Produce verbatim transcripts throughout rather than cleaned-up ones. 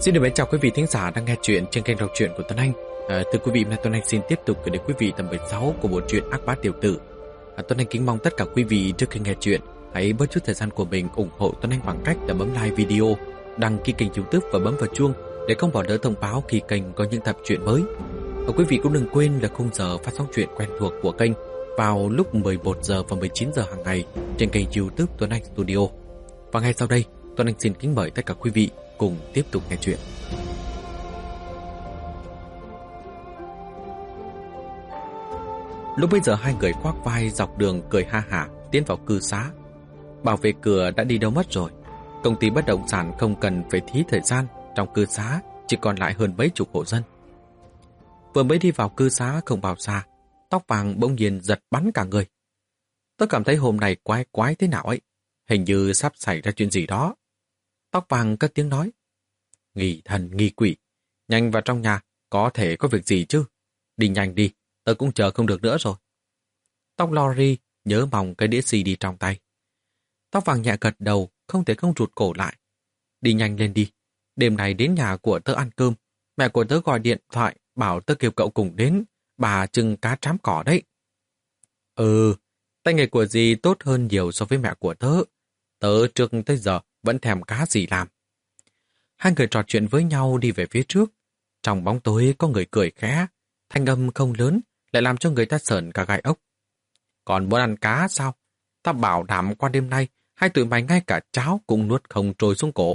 Xin được mến chào quý vị thính giả đang nghe chuyện trên kênh đọc truyện của Tuấn Anh. À, thưa quý vị, hôm nay Tuấn Anh xin tiếp tục gửi đến quý vị tập mười sáu của bộ truyện Ác Bá Tiểu Tử. À, Tuấn Anh kính mong tất cả quý vị trước khi nghe chuyện hãy bớt chút thời gian của mình ủng hộ Tuấn Anh bằng cách là bấm like video, đăng ký kênh YouTube và bấm vào chuông để không bỏ lỡ thông báo khi kênh có những tập truyện mới. Và quý vị cũng đừng quên là khung giờ phát sóng truyện quen thuộc của kênh vào lúc mười một giờ và mười chín giờ hàng ngày trên kênh YouTube Tuấn Anh Studio. Và ngay sau đây, Tuấn Anh xin kính mời tất cả quý vị cùng tiếp tục nghe chuyện. Lúc bây giờ hai người khoác vai dọc đường cười ha hả tiến vào cư xá. Bảo vệ cửa đã đi đâu mất rồi. Công ty bất động sản không cần phải thí thời gian, trong cư xá chỉ còn lại hơn mấy chục hộ dân. Vừa mới đi vào cư xá không bao xa, Tóc Vàng bỗng nhiên giật bắn cả người. Tôi cảm thấy hôm nay quái quái thế nào ấy, hình như sắp xảy ra chuyện gì đó. Tóc Vàng cất tiếng nói: "Nghi thần nghi quỷ, nhanh vào trong nhà, có thể có việc gì chứ? Đi nhanh đi, tớ cũng chờ không được nữa rồi." Tóc Lori nhớ mong cái đĩa xê đê trong tay. Tóc Vàng nhẹ gật đầu, không thể không rụt cổ lại. "Đi nhanh lên đi, đêm nay đến nhà của tớ ăn cơm, mẹ của tớ gọi điện thoại bảo tớ kêu cậu cùng đến, bà trưng cá trám cỏ đấy." "Ừ, tay nghề của dì tốt hơn nhiều so với mẹ của tớ. Tớ trước tới giờ vẫn thèm cá gì làm." Hai người trò chuyện với nhau đi về phía trước. Trong bóng tối có người cười khẽ, thanh âm không lớn, lại làm cho người ta sởn cả gai ốc. "Còn muốn ăn cá sao? Ta bảo đảm qua đêm nay, hai tụi mày ngay cả cháo cũng nuốt không trôi xuống cổ."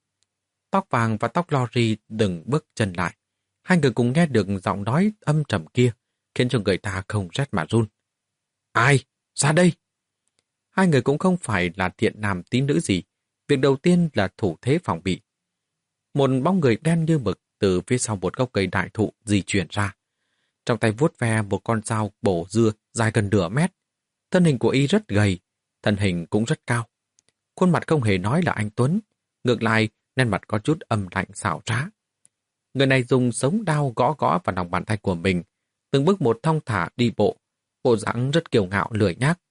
Tóc Vàng và Tóc Lori đừng bước chân lại. Hai người cùng nghe được giọng nói âm trầm kia, khiến cho người ta không rét mà run. "Ai? Ra đây!" Hai người cũng không phải là thiện nam tín nữ gì. Việc đầu tiên là thủ thế phòng bị. Một bóng người đen như mực từ phía sau một gốc cây đại thụ di chuyển ra. Trong tay vuốt ve một con dao bổ dưa dài gần nửa mét. Thân hình của y rất gầy, thân hình cũng rất cao. Khuôn mặt không hề nói là anh tuấn, ngược lại nét mặt có chút âm lạnh xảo trá. Người này dùng sống đao gõ gõ vào lòng bàn tay của mình, từng bước một thong thả đi bộ, bộ dáng rất kiêu ngạo lười nhác.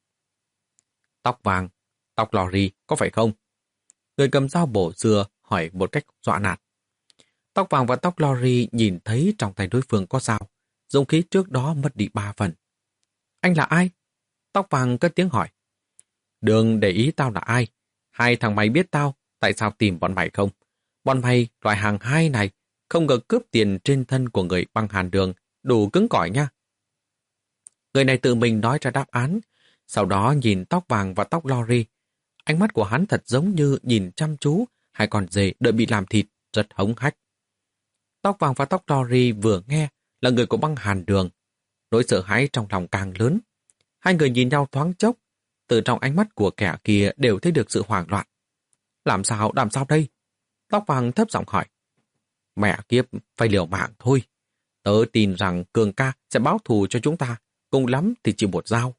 "Tóc Vàng, Tóc Lori, có phải không?" Người cầm dao bổ dưa hỏi một cách dọa nạt. Tóc Vàng và Tóc Lori nhìn thấy trong tay đối phương có dao, dũng khí trước đó mất đi ba phần. "Anh là ai?" Tóc Vàng cất tiếng hỏi. "Đừng để ý tao là ai. Hai thằng mày biết tao, tại sao tìm bọn mày không? Bọn mày loại hàng hai này, không ngờ cướp tiền trên thân của người băng hàn đường, đủ cứng cỏi nha." Người này tự mình nói ra đáp án, sau đó nhìn Tóc Vàng và Tóc Lori. Ánh mắt của hắn thật giống như nhìn chăm chú hai con dê đợi bị làm thịt, rất hống hách. Tóc Vàng và Tóc Lori vừa nghe là người của băng hàn đường. Nỗi sợ hãi trong lòng càng lớn. Hai người nhìn nhau thoáng chốc, từ trong ánh mắt của kẻ kia đều thấy được sự hoảng loạn. "Làm sao, làm sao đây?" Tóc Vàng thấp giọng hỏi. "Mẹ kiếp, phải liều mạng thôi. Tớ tin rằng Cường ca sẽ báo thù cho chúng ta, cùng lắm thì chỉ một dao."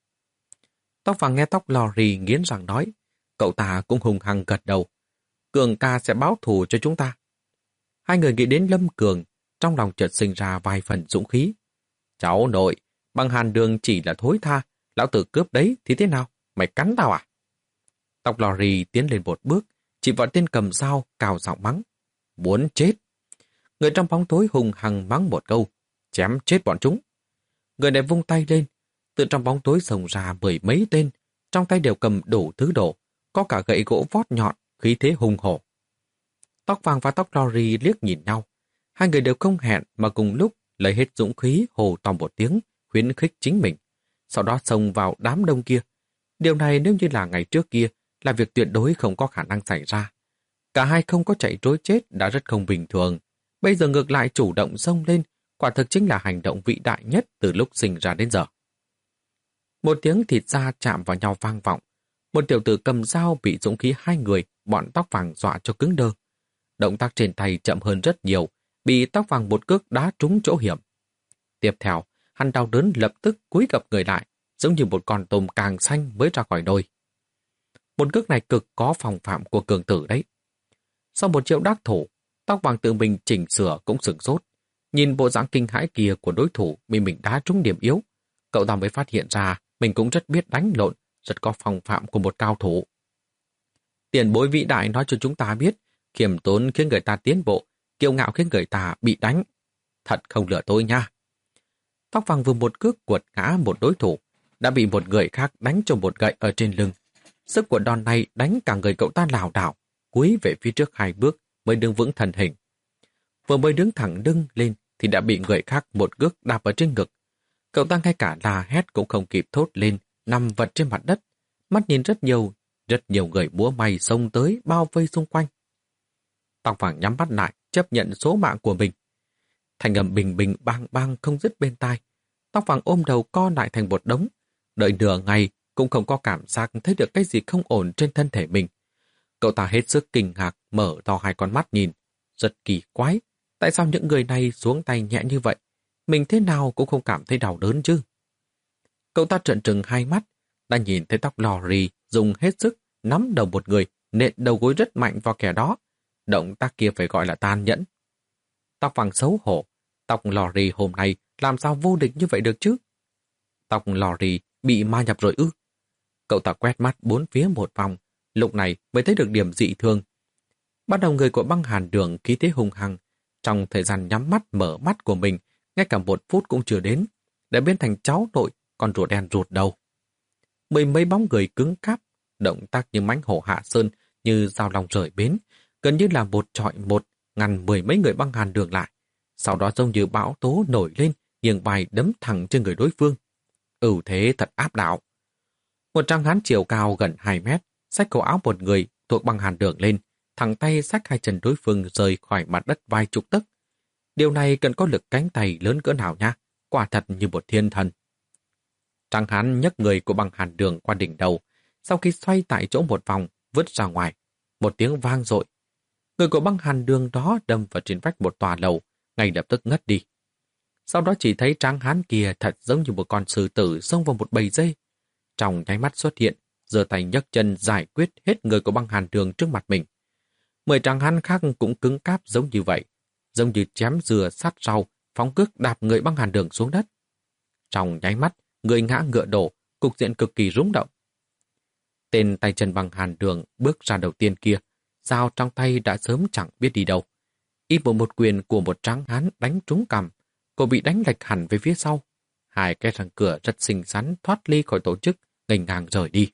Tóc Vàng nghe Tóc Lori nghiến răng nói. Cậu ta cũng hùng hăng gật đầu. "Cường ca sẽ báo thù cho chúng ta." Hai người nghĩ đến Lâm Cường, trong lòng chợt sinh ra vài phần dũng khí. "Cháu nội, băng hàn đường chỉ là thối tha, lão tử cướp đấy thì thế nào? Mày cắn tao à?" Tóc Lori tiến lên một bước, chỉ vào tên cầm dao cào giọng mắng. "Muốn chết!" Người trong bóng tối hùng hăng mắng một câu. "Chém chết bọn chúng!" Người này vung tay lên, từ trong bóng tối xông ra mười mấy tên, trong tay đều cầm đủ thứ đồ, có cả gậy gỗ vót nhọn, khí thế hùng hổ. Tóc Vàng và Tóc Lori liếc nhìn nhau. Hai người đều không hẹn mà cùng lúc lấy hết dũng khí hô to một tiếng, khuyến khích chính mình. Sau đó xông vào đám đông kia. Điều này nếu như là ngày trước kia, là việc tuyệt đối không có khả năng xảy ra. Cả hai không có chạy trối chết đã rất không bình thường. Bây giờ ngược lại chủ động xông lên, quả thực chính là hành động vĩ đại nhất từ lúc sinh ra đến giờ. Một tiếng thịt da chạm vào nhau vang vọng. Một tiểu tử cầm dao bị dũng khí hai người, bọn Tóc Vàng dọa cho cứng đơ. Động tác trên tay chậm hơn rất nhiều, bị Tóc Vàng một cước đá trúng chỗ hiểm. Tiếp theo, hắn đau đớn lập tức cúi gập người lại, giống như một con tôm càng xanh mới ra khỏi nồi. Một cước này cực có phòng phạm của cường tử đấy. Sau một triệu đắc thủ, Tóc Vàng tự mình chỉnh sửa cũng sửng sốt. Nhìn bộ dạng kinh hãi kia của đối thủ bị mình đá trúng điểm yếu, cậu ta mới phát hiện ra mình cũng rất biết đánh lộn, rất có phòng phạm của một cao thủ. Tiền bối vĩ đại nói cho chúng ta biết, khiêm tốn khiến người ta tiến bộ, kiêu ngạo khiến người ta bị đánh. Thật không lừa tôi nha. Tóc vàng vừa một cước quật ngã một đối thủ, đã bị một người khác đánh cho một gậy ở trên lưng. Sức của đòn này đánh cả người cậu ta lảo đảo, cúi về phía trước hai bước mới đứng vững thân hình. Vừa mới đứng thẳng lưng lên thì đã bị người khác một cước đạp ở trên ngực. Cậu ta ngay cả la hét cũng không kịp thốt lên, nằm vật trên mặt đất, mắt nhìn rất nhiều, rất nhiều người múa may xông tới bao vây xung quanh. Tóc vàng nhắm mắt lại, chấp nhận số mạng của mình. Thành âm bình bình bang bang không dứt bên tai. Tóc vàng ôm đầu co lại thành một đống, đợi nửa ngày cũng không có cảm giác thấy được cái gì không ổn trên thân thể mình. Cậu ta hết sức kinh ngạc, mở to hai con mắt nhìn. Rất kỳ quái, tại sao những người này xuống tay nhẹ như vậy? Mình thế nào cũng không cảm thấy đau đớn chứ. Cậu ta trợn trừng hai mắt, đã nhìn thấy tóc lò rì dùng hết sức nắm đầu một người, nện đầu gối rất mạnh vào kẻ đó. Động tác kia phải gọi là tàn nhẫn. Tóc vàng xấu hổ, tóc lò rì hôm nay làm sao vô địch như vậy được chứ? Tóc lò rì bị ma nhập rồi ư? Cậu ta quét mắt bốn phía một vòng, lúc này mới thấy được điểm dị thường. Bắt đầu người của băng hàn đường khí thế hung hăng, trong thời gian nhắm mắt mở mắt của mình, ngay cả một phút cũng chưa đến, đã biến thành cháu nội, con rùa đen rụt đầu. Mười mấy bóng người cứng cáp, động tác như mãnh hổ hạ sơn, như dao lòng rời bến, gần như là một trọi một, ngăn mười mấy người băng hàn đường lại. Sau đó giống như bão tố nổi lên, nghiêng bài đấm thẳng trên người đối phương. Ưu thế thật áp đảo. Một tráng hán chiều cao gần hai mét, xách cổ áo một người thuộc băng hàn đường lên, thẳng tay xách hai chân đối phương rời khỏi mặt đất vài chục tấc. Điều này cần có lực cánh tay lớn cỡ nào nha, quả thật như một thiên thần. Tráng hán nhấc người của băng hàn đường qua đỉnh đầu, sau khi xoay tại chỗ một vòng, vứt ra ngoài. Một tiếng vang dội. Người của băng hàn đường đó đâm vào trên vách một tòa lầu, ngay lập tức ngất đi. Sau đó chỉ thấy tráng hán kia thật giống như một con sư tử xông vào một bầy dê. Trong nháy mắt xuất hiện, giơ tay nhấc chân giải quyết hết người của băng hàn đường trước mặt mình. Mười tráng hán khác cũng cứng cáp giống như vậy, giống như chém dừa sát rau, phóng cước đạp người băng hàn đường xuống đất. Trong nháy mắt, người ngã ngựa đổ, cục diện cực kỳ rúng động. Tên tay chân băng hàn đường bước ra đầu tiên kia, dao trong tay đã sớm chẳng biết đi đâu. Y bộ một quyền của một tráng hán đánh trúng cằm, cô bị đánh lệch hẳn về phía sau. Hai cái răng cửa rất xinh xắn thoát ly khỏi tổ chức, nghênh ngang rời đi.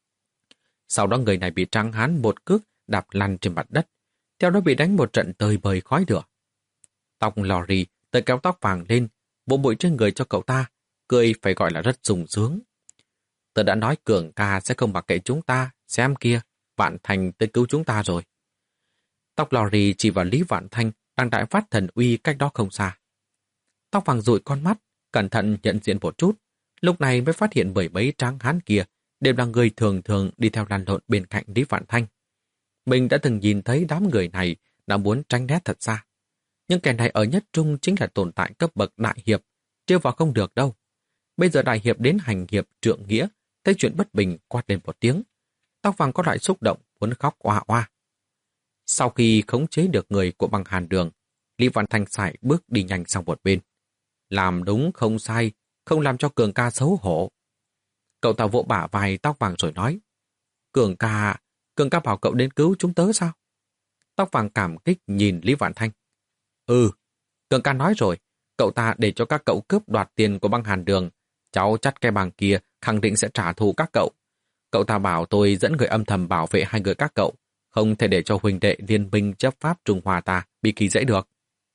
Sau đó người này bị tráng hán một cước đạp lăn trên mặt đất, theo đó bị đánh một trận tơi bời khói lửa. Tóc lò rì tới kéo tóc vàng lên, bộ bụi trên người cho cậu ta, cười phải gọi là rất sung sướng. Tớ đã nói Cường ca sẽ không mặc kệ chúng ta, xem kia, Vạn Thành tới cứu chúng ta rồi. Tóc lò rì chỉ vào Lý Vạn Thanh đang đại phát thần uy cách đó không xa. Tóc vàng dụi con mắt, cẩn thận nhận diện một chút, lúc này mới phát hiện mười mấy tráng hán kia đều là người thường thường đi theo lăn lộn bên cạnh Lý Vạn Thanh. Mình đã từng nhìn thấy đám người này đã muốn tránh né thật xa. Nhưng kẻ này ở nhất trung chính là tồn tại cấp bậc đại hiệp, trêu vào không được đâu. Bây giờ đại hiệp đến hành hiệp trượng nghĩa, thấy chuyện bất bình quát lên một tiếng. Tóc vàng có loại xúc động, muốn khóc oa oa. Sau khi khống chế được người của băng hàn đường, Lý Vạn Thanh sải bước đi nhanh sang một bên. Làm đúng không sai, không làm cho Cường ca xấu hổ. Cậu ta vỗ bả vai tóc vàng rồi nói, Cường ca, Cường ca bảo cậu đến cứu chúng tớ sao? Tóc vàng cảm kích nhìn Lý Vạn Thanh. Ừ, Cường ca nói rồi, cậu ta để cho các cậu cướp đoạt tiền của băng hàn đường. Cháu chắt cái bằng kia khẳng định sẽ trả thù các cậu. Cậu ta bảo tôi dẫn người âm thầm bảo vệ hai người các cậu, không thể để cho huynh đệ liên minh chấp pháp Trung Hoa ta bị kỳ dễ được.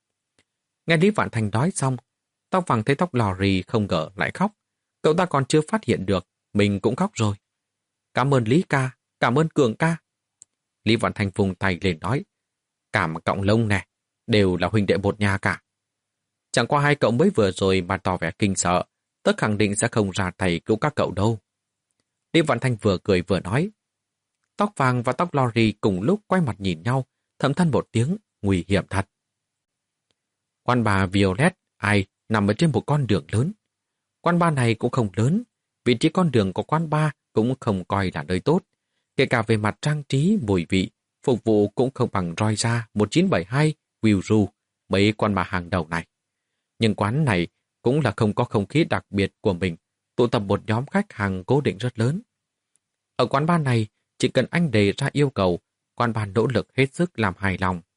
Nghe Lý Vạn Thanh nói xong, tóc vàng thấy tóc lò rì không ngờ lại khóc. Cậu ta còn chưa phát hiện được, mình cũng khóc rồi. Cảm ơn Lý ca, cảm ơn Cường ca. Lý Vạn Thanh vùng tay lên nói, cảm cọng lông nè, đều là huynh đệ một nhà cả. Chẳng qua hai cậu mới vừa rồi mà tỏ vẻ kinh sợ, tớ khẳng định sẽ không ra tay cứu các cậu đâu. Lý Vạn Thanh vừa cười vừa nói. Tóc vàng và tóc lò rì cùng lúc quay mặt nhìn nhau, thầm than một tiếng, nguy hiểm thật. Quan bà Violet ai nằm ở trên một con đường lớn. Quan bar này cũng không lớn, vị trí con đường của quán bar cũng không coi là nơi tốt. Kể cả về mặt trang trí, mùi vị, phục vụ cũng không bằng Royal một chín bảy hai, Wilru, mấy quan bar hàng đầu này. Nhưng quán này cũng là không có không khí đặc biệt của mình, tụ tập một nhóm khách hàng cố định rất lớn. Ở quán bar này, chỉ cần anh đề ra yêu cầu, quán bar nỗ lực hết sức làm hài lòng.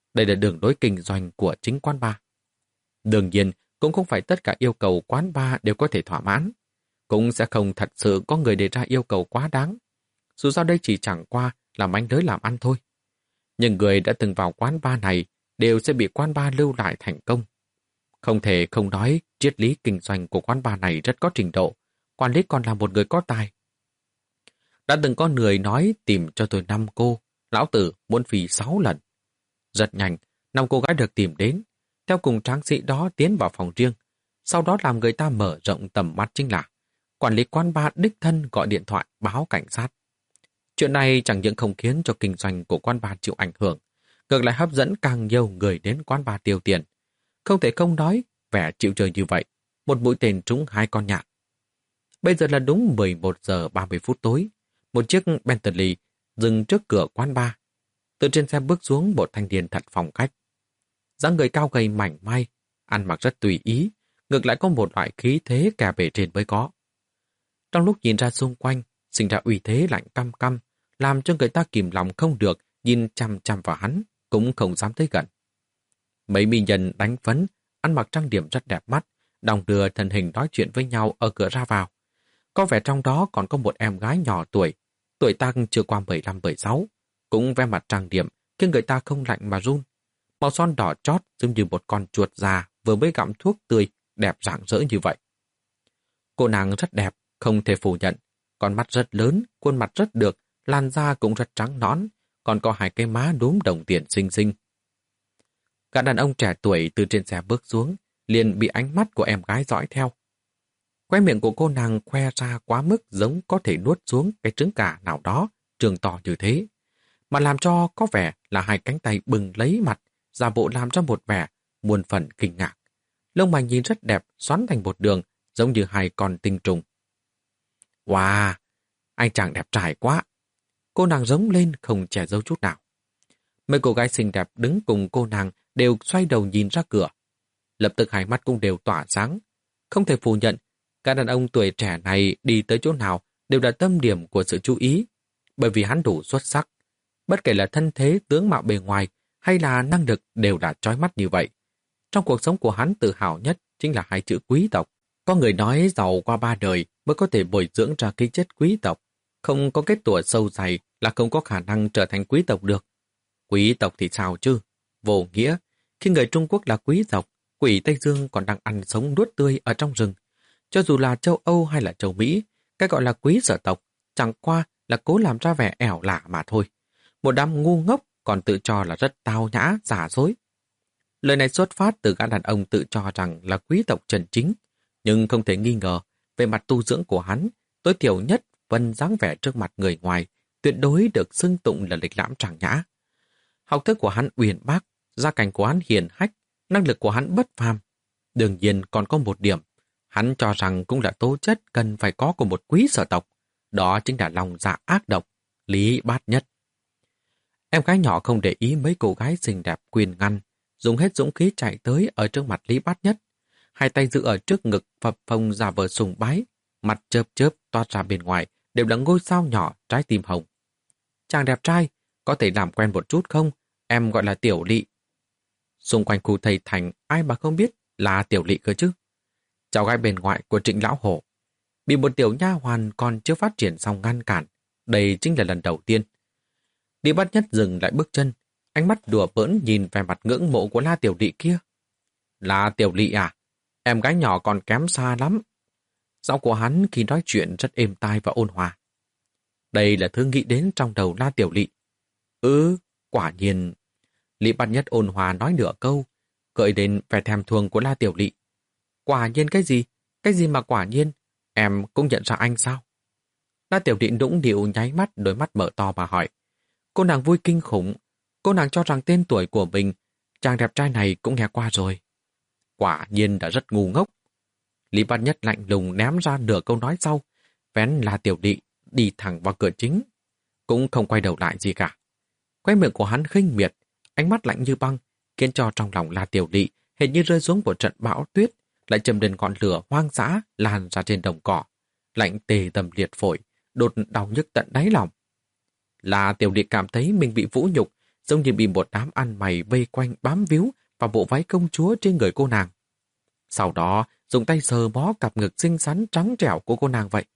Đây là đường lối kinh doanh của chính quán bar. Đương nhiên, cũng không phải tất cả yêu cầu quán bar đều có thể thỏa mãn. Cũng sẽ không thật sự có người đề ra yêu cầu quá đáng. Dù sao đây chỉ chẳng qua là manh lưới làm ăn thôi. Nhưng người đã từng vào quán bar này đều sẽ bị quán bar lưu lại thành công. Không thể không nói triết lý kinh doanh của quán bar này rất có trình độ. Quản lý còn là một người có tài. Đã từng có người nói tìm cho tôi năm cô, lão tử muốn phì sáu lần. Rất nhanh, năm cô gái được tìm đến, theo cùng tráng sĩ đó tiến vào phòng riêng. Sau đó làm người ta mở rộng tầm mắt chính là quản lý quán bar đích thân gọi điện thoại báo cảnh sát. Chuyện này chẳng những không khiến cho kinh doanh của quán bar chịu ảnh hưởng, ngược lại hấp dẫn càng nhiều người đến quán bar tiêu tiền. Không thể không nói, vẻ chịu chơi như vậy, một mũi tên trúng hai con nhạn. Bây giờ là đúng mười một giờ ba mươi phút tối, một chiếc Bentley dừng trước cửa quán bar. Từ trên xe bước xuống một thanh niên thật phong cách. Dáng người cao gầy mảnh mai, ăn mặc rất tùy ý, ngược lại có một loại khí thế kẻ bề trên mới có. Trong lúc nhìn ra xung quanh, sinh ra uy thế lạnh căm căm, làm cho người ta kìm lòng không được, nhìn chăm chăm vào hắn, cũng không dám tới gần. Mấy mỹ nhân đánh phấn, ăn mặc trang điểm rất đẹp mắt, đong đưa thân hình nói chuyện với nhau ở cửa ra vào. Có vẻ trong đó còn có một em gái nhỏ tuổi, tuổi tác chưa qua mười lăm mười sáu, cũng vẻ mặt trang điểm, khiến người ta không lạnh mà run. Màu son đỏ chót giống như một con chuột già vừa mới gặm thuốc tươi, đẹp rạng rỡ như vậy. Cô nàng rất đẹp, không thể phủ nhận. Con mắt rất lớn, khuôn mặt rất được, làn da cũng rất trắng nõn, còn có hai cái má đốm đồng tiền xinh xinh. Cả đàn ông trẻ tuổi từ trên xe bước xuống, liền bị ánh mắt của em gái dõi theo. Khóe miệng của cô nàng khoe ra quá mức giống có thể nuốt xuống cái trứng gà nào đó, trường to như thế, mà làm cho có vẻ là hai cánh tay bừng lấy mặt, giả bộ làm cho một vẻ muôn phần kinh ngạc. Lông mày nhìn rất đẹp, xoắn thành một đường, giống như hai con tinh trùng. Wow, anh chàng đẹp trai quá. Cô nàng giống lên không che giấu chút nào. Mấy cô gái xinh đẹp đứng cùng cô nàng đều xoay đầu nhìn ra cửa. Lập tức hai mắt cũng đều tỏa sáng. Không thể phủ nhận, các đàn ông tuổi trẻ này đi tới chỗ nào đều là tâm điểm của sự chú ý, bởi vì hắn đủ xuất sắc. Bất kể là thân thế, tướng mạo bề ngoài hay là năng lực đều đã chói mắt như vậy. Trong cuộc sống của hắn tự hào nhất chính là hai chữ quý tộc. Có người nói giàu qua ba đời mới có thể bồi dưỡng ra cái chất quý tộc. Không có kết tủa sâu dày là không có khả năng trở thành quý tộc được. Quý tộc thì sao chứ? Vô nghĩa, khi người Trung Quốc là quý tộc, quỷ Tây Dương còn đang ăn sống nuốt tươi ở trong rừng. Cho dù là châu Âu hay là châu Mỹ, cái gọi là quý sở tộc chẳng qua là cố làm ra vẻ ẻo lả mà thôi. Một đám ngu ngốc còn tự cho là rất tao nhã, giả dối. Lời này xuất phát từ gã đàn ông tự cho rằng là quý tộc chân chính, nhưng không thể nghi ngờ, về mặt tu dưỡng của hắn, tối thiểu nhất vẫn dáng vẻ trước mặt người ngoài, tuyệt đối được xưng tụng là lịch lãm tràng nhã. Học thức của hắn uyên bác, gia cảnh của hắn hiền hách, năng lực của hắn bất phàm. Đương nhiên còn có một điểm, hắn cho rằng cũng là tố chất cần phải có của một quý sở tộc, đó chính là lòng dạ ác độc, Lý Bát Nhất. Em gái nhỏ không để ý mấy cô gái xinh đẹp quyền ngăn, dùng hết dũng khí chạy tới ở trước mặt Lý Bát Nhất. Hai tay giữ ở trước ngực phập phồng giả vờ sùng bái, mặt chớp chớp toát ra bên ngoài đều là ngôi sao nhỏ trái tim hồng. Chàng đẹp trai, có thể làm quen một chút không? Em gọi là Tiểu Lị. Xung quanh khu thầy thành ai mà không biết là Tiểu Lị cơ chứ? Cháu gái bên ngoại của Trịnh Lão Hổ. Bị một tiểu nha hoàn còn chưa phát triển xong ngăn cản. Đây chính là lần đầu tiên. Lý Bát Nhất dừng lại bước chân, ánh mắt đùa bỡn nhìn về mặt ngưỡng mộ của La Tiểu Lị kia. La Tiểu Lị à? Em gái nhỏ còn kém xa lắm. Giọng của hắn khi nói chuyện rất êm tai và ôn hòa. Đây là thứ nghĩ đến trong đầu La Tiểu Lị. Ừ, quả nhiên. Lý Bát Nhất ôn hòa nói nửa câu, gợi đến vẻ thèm thuồng của La Tiểu Lị. Quả nhiên cái gì? Cái gì mà quả nhiên? Em cũng nhận ra anh sao? La Tiểu Lị đũng điệu nháy mắt, đôi mắt mở to mà hỏi. Cô nàng vui kinh khủng. Cô nàng cho rằng tên tuổi của mình, chàng đẹp trai này cũng nghe qua rồi. Quả nhiên đã rất ngu ngốc. Lý Bát Nhất lạnh lùng ném ra nửa câu nói sau, vén La Tiểu Lị đi thẳng vào cửa chính, cũng không quay đầu lại gì cả. Khóe miệng của hắn khinh miệt, ánh mắt lạnh như băng, khiến cho trong lòng La Tiểu Lị hệt như rơi xuống một trận bão tuyết, lại châm lên ngọn lửa hoang dã lan ra trên đồng cỏ, lạnh tê tâm liệt phổi, đột đau nhức tận đáy lòng. La Tiểu Lị cảm thấy mình bị vũ nhục, giống như bị một đám ăn mày vây quanh bám víu vào bộ váy công chúa trên người cô nàng. Sau đó, dùng tay sờ bó cặp ngực xinh xắn trắng trẻo của cô nàng vậy.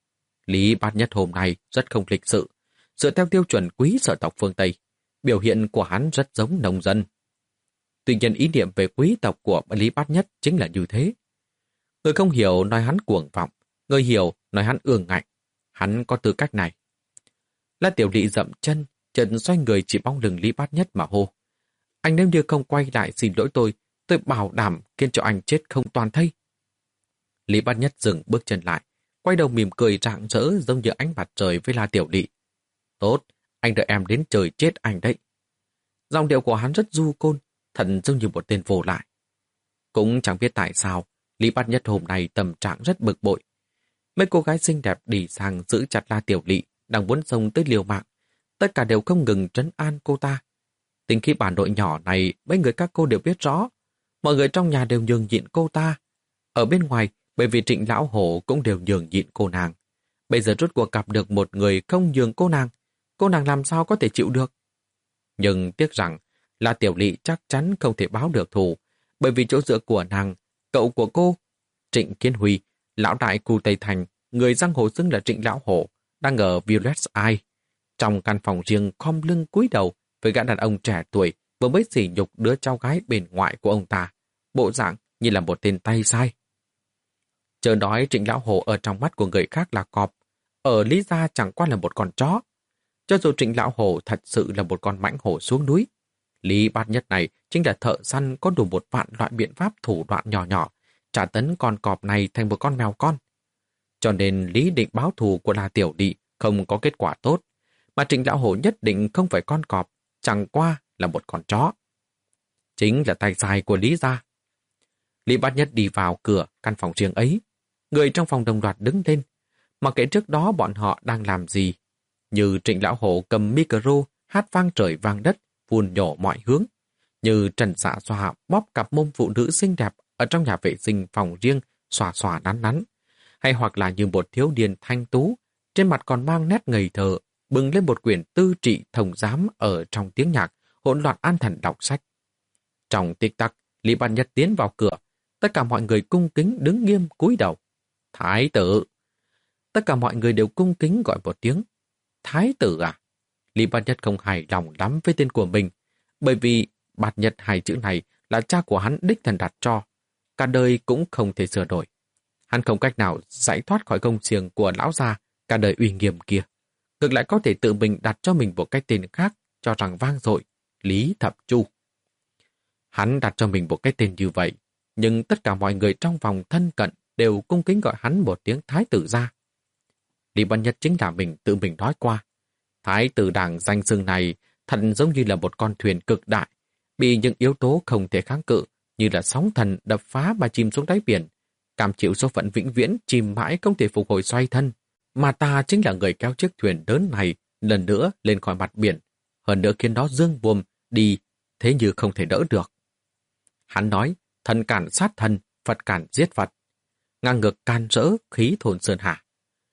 Lý Bát Nhất hôm nay rất không lịch sự, dựa theo tiêu chuẩn quý sở tộc phương Tây, biểu hiện của hắn rất giống nông dân. Tuy nhiên ý niệm về quý tộc của Lý Bát Nhất chính là như thế. Người không hiểu nói hắn cuồng vọng, người hiểu nói hắn ương ngạnh. Hắn có tư cách này. La Tiểu Lị dậm chân, chợt xoay người chỉ bóng lưng Lý Bát Nhất mà hô. Anh nếu như không quay lại xin lỗi tôi, tôi bảo đảm khiến cho anh chết không toàn thây. Lý Bát Nhất dừng bước chân lại, quay đầu mỉm cười rạng rỡ giống như ánh mặt trời với La Tiểu Lị. Tốt, anh đợi em đến trời chết anh đấy. Giọng điệu của hắn rất du côn, thật giống như một tên vô lại. Cũng chẳng biết tại sao, Lý Bát Nhất hôm nay tâm trạng rất bực bội. Mấy cô gái xinh đẹp đi sang giữ chặt La Tiểu Lị, đang muốn xông tới liều mạng. Tất cả đều không ngừng trấn an cô ta. Tính khi bản đội nhỏ này, mấy người các cô đều biết rõ. Mọi người trong nhà đều nhường nhịn cô ta. Ở bên ngoài, bởi vì Trịnh Lão Hổ cũng đều nhường nhịn cô nàng. Bây giờ rốt cuộc gặp được một người không nhường cô nàng. Cô nàng làm sao có thể chịu được? Nhưng tiếc rằng, La Tiểu Lị chắc chắn không thể báo được thù. Bởi vì chỗ dựa của nàng, cậu của cô, Trịnh Kiến Huy, lão đại khu Tây Thành, người giang hồ xưng là Trịnh Lão Hổ, đang ở Village Eye. Trong căn phòng riêng khom lưng cúi đầu với gã đàn ông trẻ tuổi vừa mới sỉ nhục đứa cháu gái bên ngoại của ông ta, bộ dạng như là một tên tay sai. Chờ nói Trịnh Lão Hổ ở trong mắt của người khác là cọp, ở Lý gia chẳng qua là một con chó. Cho dù Trịnh Lão Hổ thật sự là một con mãnh hổ xuống núi, Lý Bát Nhất này chính là thợ săn có đủ một vạn loại biện pháp thủ đoạn nhỏ nhỏ, trả tấn con cọp này thành một con mèo con. Cho nên lý định báo thù của La Tiểu Lị không có kết quả tốt, mà Trịnh Lão Hổ nhất định không phải con cọp, chẳng qua là một con chó. Chính là tay sai của Lý gia. Lý Bát Nhất đi vào cửa căn phòng riêng ấy. Người trong phòng đồng loạt đứng lên, mặc kệ trước đó bọn họ đang làm gì. Như Trịnh Lão Hổ cầm micro, hát vang trời vang đất, phun nhổ mọi hướng. Như Trần Dạ Xoa bóp cặp mông phụ nữ xinh đẹp ở trong nhà vệ sinh phòng riêng, xòa xòa nắn nắn. Hay hoặc là như một thiếu niên thanh tú, trên mặt còn mang nét ngây thơ, bừng lên một quyển tư trị thông giám ở trong tiếng nhạc, hỗn loạn an thần đọc sách. Trong tích tắc, Lý Bát Nhất tiến vào cửa, tất cả mọi người cung kính đứng nghiêm cúi đầu. Thái tử! Tất cả mọi người đều cung kính gọi một tiếng. Thái tử à? Lý Bát Nhất không hài lòng lắm với tên của mình, bởi vì Bát Nhất hai chữ này là cha của hắn đích thân đặt cho. Cả đời cũng không thể sửa đổi. Hắn không cách nào giải thoát khỏi công xiềng của lão già cả đời uy nghiêm kia. Ngược lại có thể tự mình đặt cho mình một cái tên khác, cho rằng vang dội, Lý Thập Chu. Hắn đặt cho mình một cái tên như vậy, nhưng tất cả mọi người trong vòng thân cận đều cung kính gọi hắn một tiếng thái tử ra. Lý Bát Nhất chính là mình tự mình nói qua. Thái tử đảng danh xưng này thật giống như là một con thuyền cực đại, bị những yếu tố không thể kháng cự như là sóng thần đập phá mà chìm xuống đáy biển, cảm chịu số phận vĩnh viễn chìm mãi không thể phục hồi xoay thân. Mà ta chính là người kéo chiếc thuyền lớn này lần nữa lên khỏi mặt biển, hơn nữa khiến nó dương buồm đi, thế như không thể đỡ được. Hắn nói, thần cản sát thần, Phật cản giết Phật, ngang ngược can rỡ khí thôn sơn hà.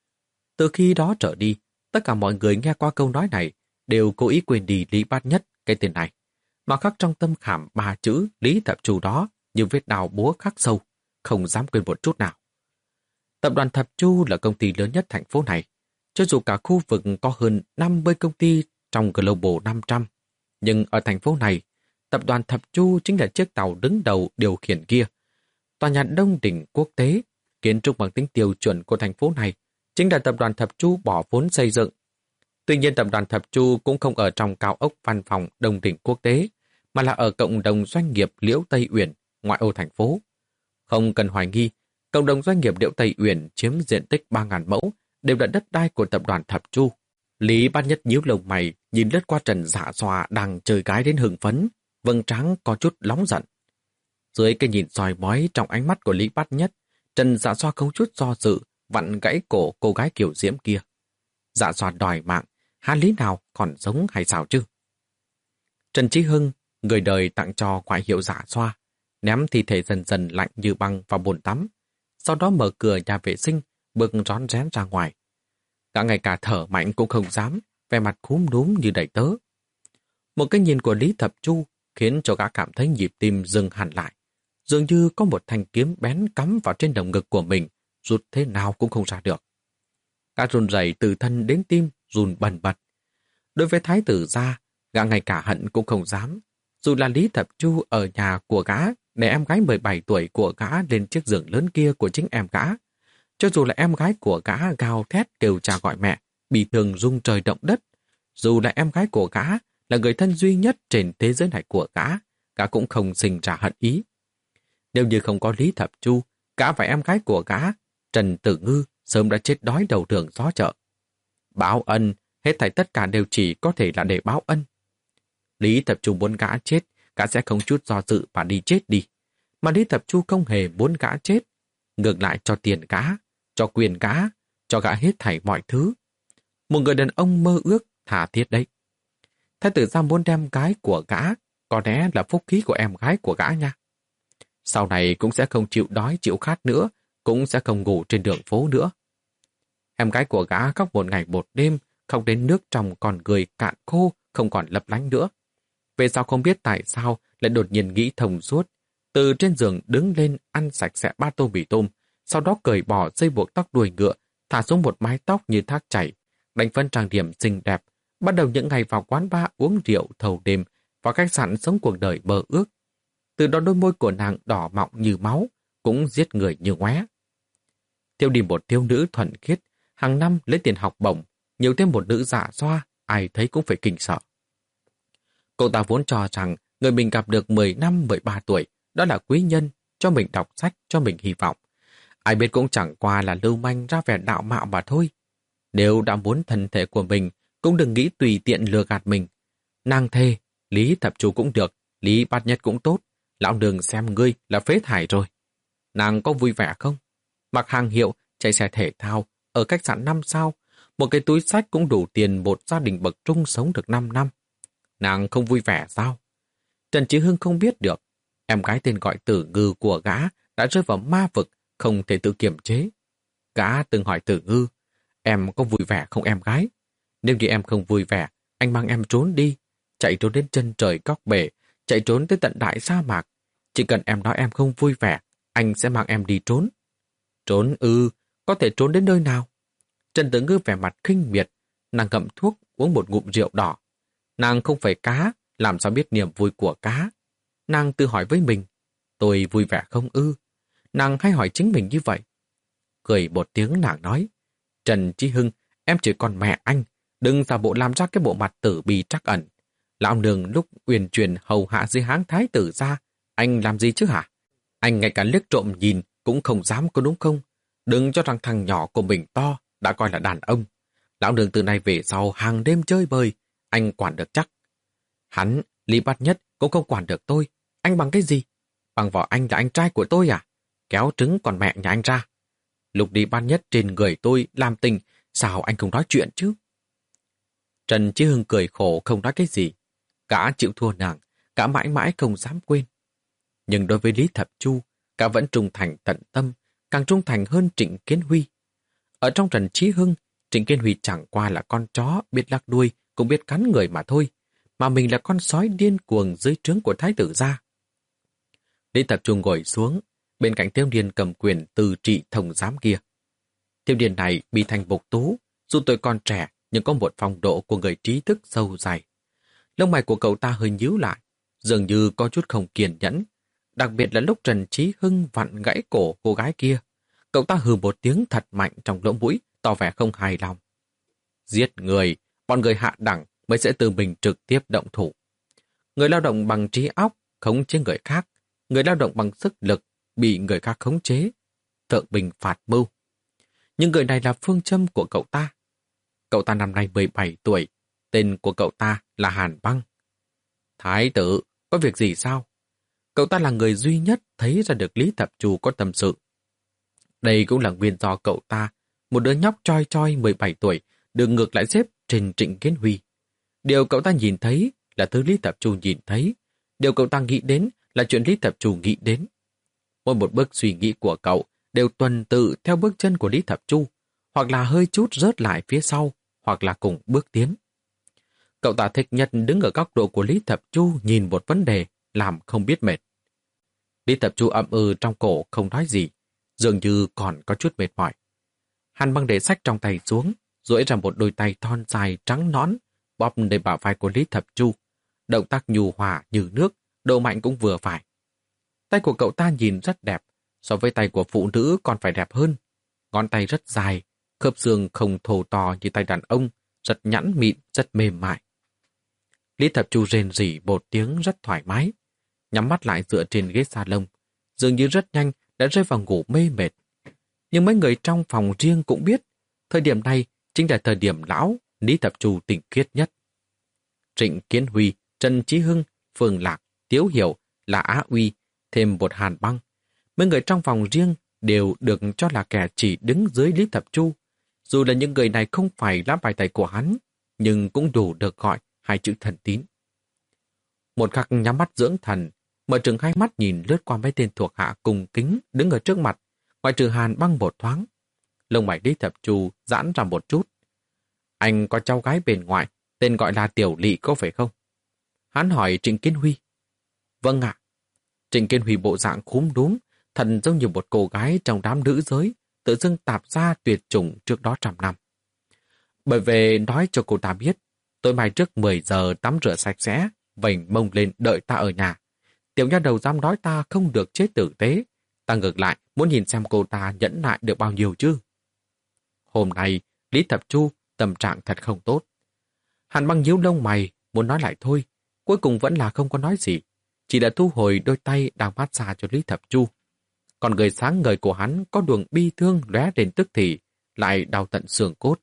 Từ khi đó trở đi, tất cả mọi người nghe qua câu nói này đều cố ý quên đi Lý Bát Nhất cái tên này, mà khắc trong tâm khảm ba chữ Lý Thập Chu đó như vết đào búa khắc sâu, không dám quên một chút nào. Tập đoàn Thập Chu là công ty lớn nhất thành phố này. Cho dù cả khu vực có hơn năm mươi công ty trong Global năm trăm, nhưng ở thành phố này, tập đoàn Thập Chu chính là chiếc tàu đứng đầu điều khiển kia. Tòa nhà Đông Đỉnh Quốc tế, kiến trúc bằng tính tiêu chuẩn của thành phố này, chính là tập đoàn Thập Chu bỏ vốn xây dựng. Tuy nhiên tập đoàn Thập Chu cũng không ở trong cao ốc văn phòng Đông Đỉnh Quốc tế, mà là ở cộng đồng doanh nghiệp Liễu Tây Uyển, ngoại ô thành phố. Không cần hoài nghi, cộng đồng doanh nghiệp Liễu Tây Uyển chiếm diện tích ba nghìn mẫu, đều là đất đai của tập đoàn Thập Chu. Lý Bát Nhất nhíu lông mày, nhìn lướt qua Trần Dạ Xoa đang chơi gái đến hưng phấn, vầng trán có chút nóng giận. Dưới cái nhìn soi mói trong ánh mắt của Lý Bát Nhất, Trần Dạ Xoa không chút do dự, vặn gãy cổ cô gái kiểu diễm kia. Dạ Xoa đòi mạng, há lý nào còn sống hay sao chứ? Trần Chí Hưng, người đời tặng cho ngoại hiệu Dạ Xoa, ném thi thể dần dần lạnh như băng vào bồn tắm, sau đó mở cửa nhà vệ sinh, bước rón rén ra ngoài. Gã ngay cả thở mạnh cũng không dám, vẻ mặt cúm núm như đầy tớ. Một cái nhìn của Lý Thập Chu khiến cho gã cảm thấy nhịp tim dừng hẳn lại. Dường như có một thanh kiếm bén cắm vào trên lồng ngực của mình, rút thế nào cũng không ra được. Gã run rẩy từ thân đến tim, run bần bật. Đối với thái tử gia, gã ngay cả hận cũng không dám. Dù là Lý Thập Chu ở nhà của gã, để em gái mười bảy tuổi của gã lên chiếc giường lớn kia của chính em gã. Cho dù là em gái của gã gào thét kêu cha gọi mẹ, bị thương rung trời động đất. Dù là em gái của gã là người thân duy nhất trên thế giới này của gã, gã cũng không sinh ra hận ý. Nếu như không có Lý Thập Chu, gã và em gái của gã, Trần Tử Ngư, sớm đã chết đói đầu đường xó chợ. Báo ân, hết thảy tất cả đều chỉ có thể là để báo ân. Lý Thập Chu muốn gã chết, gã sẽ không chút do dự mà đi chết đi. Mà Lý Thập Chu không hề muốn gã chết. Ngược lại cho tiền gã, cho quyền gã, cho gã hết thảy mọi thứ. Một người đàn ông mơ ước, thả thiết đấy. Thái tử gia muốn đem gái của gã, có lẽ là phúc khí của em gái của gã nha. Sau này cũng sẽ không chịu đói chịu khát nữa, cũng sẽ không ngủ trên đường phố nữa. Em gái của gã khóc một ngày một đêm, khóc đến nước trong còn người cạn khô, không còn lấp lánh nữa. Về sau không biết tại sao lại đột nhiên nghĩ thông suốt, từ trên giường đứng lên ăn sạch sẽ ba tô mì tôm, sau đó cởi bỏ dây buộc tóc đuôi ngựa, thả xuống một mái tóc như thác chảy, đánh phấn trang điểm xinh đẹp, bắt đầu những ngày vào quán bar uống rượu thâu đêm, vào khách sạn sống cuộc đời mơ ước. Từ đó đôi môi của nàng đỏ mọng như máu, cũng giết người như ngoé. Tiêu đi một thiếu nữ thuần khiết, hàng năm lấy tiền học bổng, nhiều thêm một nữ dạ xoa, ai thấy cũng phải kinh sợ. Cậu ta vốn cho rằng người mình gặp được mười năm, mười ba tuổi, đó là quý nhân, cho mình đọc sách, cho mình hy vọng. Ai biết cũng chẳng qua là lưu manh ra vẻ đạo mạo mà thôi. Nếu đã muốn thân thể của mình, cũng đừng nghĩ tùy tiện lừa gạt mình. Nàng thề, Lý Thập Chu cũng được, Lý Bát Nhất cũng tốt, lão đường xem ngươi là phế thải rồi. Nàng có vui vẻ không? Mặc hàng hiệu, chạy xe thể thao, ở khách sạn năm sao, một cái túi sách cũng đủ tiền một gia đình bậc trung sống được năm năm. Nàng không vui vẻ sao? Trần Chí Hưng không biết được. Em gái tên gọi Tử Ngư của gã đã rơi vào ma vực, không thể tự kiềm chế. Gã từng hỏi Tử Ngư, em có vui vẻ không em gái? Nếu như em không vui vẻ, anh mang em trốn đi, chạy trốn đến chân trời góc bể, chạy trốn tới tận đại sa mạc. Chỉ cần em nói em không vui vẻ, anh sẽ mang em đi trốn. Trốn ư, có thể trốn đến nơi nào? Trần Tử Ngư vẻ mặt khinh miệt, nàng ngậm thuốc, uống một ngụm rượu đỏ. Nàng không phải cá, làm sao biết niềm vui của cá? Nàng tự hỏi với mình, tôi vui vẻ không ư? Nàng hay hỏi chính mình như vậy. Cười một tiếng nàng nói, Trần Chí Hưng, em chỉ còn mẹ anh, đừng giả bộ làm ra cái bộ mặt tử bi trắc ẩn. Lão nương lúc uyển chuyển hầu hạ dưới háng thái tử ra, anh làm gì chứ hả? Anh ngay cả liếc trộm nhìn cũng không dám có đúng không? Đừng cho rằng thằng nhỏ của mình to, đã coi là đàn ông. Lão nương từ nay về sau hàng đêm chơi bời, anh quản được chắc. Hắn, Lý Bát Nhất cũng không quản được tôi. Anh bằng cái gì? Bằng vỏ anh là anh trai của tôi à? Kéo trứng còn mẹ nhà anh ra. Lục Lý Bát Nhất trên người tôi làm tình, sao anh không nói chuyện chứ? Trần Chí Hưng cười khổ không nói cái gì. Gã chịu thua nàng, gã mãi mãi không dám quên. Nhưng đối với Lý Thập Chu, gã vẫn trung thành tận tâm, càng trung thành hơn Trịnh Kiến Huy. Ở trong Trần Chí Hưng, Trịnh Kiến Huy chẳng qua là con chó biết lắc đuôi, cũng biết cắn người mà thôi, mà mình là con sói điên cuồng dưới trướng của thái tử gia. Lý Thập Chu ngồi xuống, bên cạnh Tiêu Điền cầm quyền từ trị thống giám kia. Tiêu Điền này bị thành bộc tú, dù tôi còn trẻ nhưng có một phong độ của người trí thức sâu dày. Lông mày của cậu ta hơi nhíu lại, dường như có chút không kiên nhẫn, đặc biệt là lúc Trần Chí Hưng vặn gãy cổ cô gái kia. Cậu ta hừ một tiếng thật mạnh trong lỗ mũi, tỏ vẻ không hài lòng. Giết người, bọn người hạ đẳng mới sẽ tự mình trực tiếp động thủ. Người lao động bằng trí óc khống chế người khác, người lao động bằng sức lực bị người khác khống chế, thượng bình phạt mưu. Nhưng người này là phương châm của cậu ta. Cậu ta năm nay mười bảy tuổi, tên của cậu ta là Hàn Băng. Thái tử, có việc gì sao? Cậu ta là người duy nhất thấy ra được Lý Thập Chu có tâm sự. Đây cũng là nguyên do cậu ta, một đứa nhóc choi choi mười bảy tuổi, được ngược lại xếp trên Trịnh Kiến Huy. Điều cậu ta nhìn thấy là thứ Lý Thập Chu nhìn thấy. Điều cậu ta nghĩ đến là chuyện Lý Thập Chu nghĩ đến. Mỗi một bước suy nghĩ của cậu đều tuần tự theo bước chân của Lý Thập Chu, hoặc là hơi chút rớt lại phía sau, hoặc là cùng bước tiến. Cậu ta thích nhất đứng ở góc độ của Lý Thập Chu nhìn một vấn đề, làm không biết mệt. Lý Thập Chu ậm ừ trong cổ không nói gì, dường như còn có chút mệt mỏi. Hàn Băng để sách trong tay xuống, duỗi ra một đôi tay thon dài trắng nõn, bóp lên bả vai của Lý Thập Chu. Động tác nhu hòa như nước, độ mạnh cũng vừa phải. Tay của cậu ta nhìn rất đẹp, so với tay của phụ nữ còn phải đẹp hơn. Ngón tay rất dài, khớp xương không thô to như tay đàn ông, rất nhẵn mịn, rất mềm mại. Lý Thập Chu rên rỉ một tiếng rất thoải mái, nhắm mắt lại dựa trên ghế salon, dường như rất nhanh đã rơi vào ngủ mê mệt. Nhưng mấy người trong phòng riêng cũng biết, thời điểm này chính là thời điểm lão Lý Thập Chu tỉnh khiết nhất. Trịnh Kiến Huy, Trần Chí Hưng, Phương Lạc, Tiếu Hiểu, là Á Uy, thêm một Hàn Băng. Mấy người trong phòng riêng đều được cho là kẻ chỉ đứng dưới Lý Thập Chu. Dù là những người này không phải lá bài tẩy của hắn, nhưng cũng đủ được gọi hai chữ thần tín. Một khắc nhắm mắt dưỡng thần, mở trừng hai mắt nhìn lướt qua mấy tên thuộc hạ cùng kính đứng ở trước mặt, ngoại trừ Hàn Băng một thoáng. Lông mày Lý Thập Chu giãn ra một chút. Anh có cháu gái bên ngoài, tên gọi là Tiểu Lị có phải không? Hắn hỏi Trịnh Kiến Huy. Vâng ạ. Trịnh Kiến Huy bộ dạng khúm núm, thật giống như một cô gái trong đám nữ giới, tự dưng tạp ra tuyệt chủng trước đó trăm năm. Bởi vì nói cho cô ta biết, tối mai trước mười giờ tắm rửa sạch sẽ, vành mông lên đợi ta ở nhà. Tiểu nha đầu dám nói ta không được chết tử tế, ta ngược lại muốn nhìn xem cô ta nhẫn nại được bao nhiêu chứ. Hôm nay, Lý Thập Chu tâm trạng thật không tốt. Hàn Băng nhíu lông mày, muốn nói lại thôi, cuối cùng vẫn là không có nói gì, chỉ đã thu hồi đôi tay đang mát xa cho Lý Thập Chu. Còn người sáng ngời của hắn có đường bi thương lóe đến tức thì, lại đau tận xương cốt.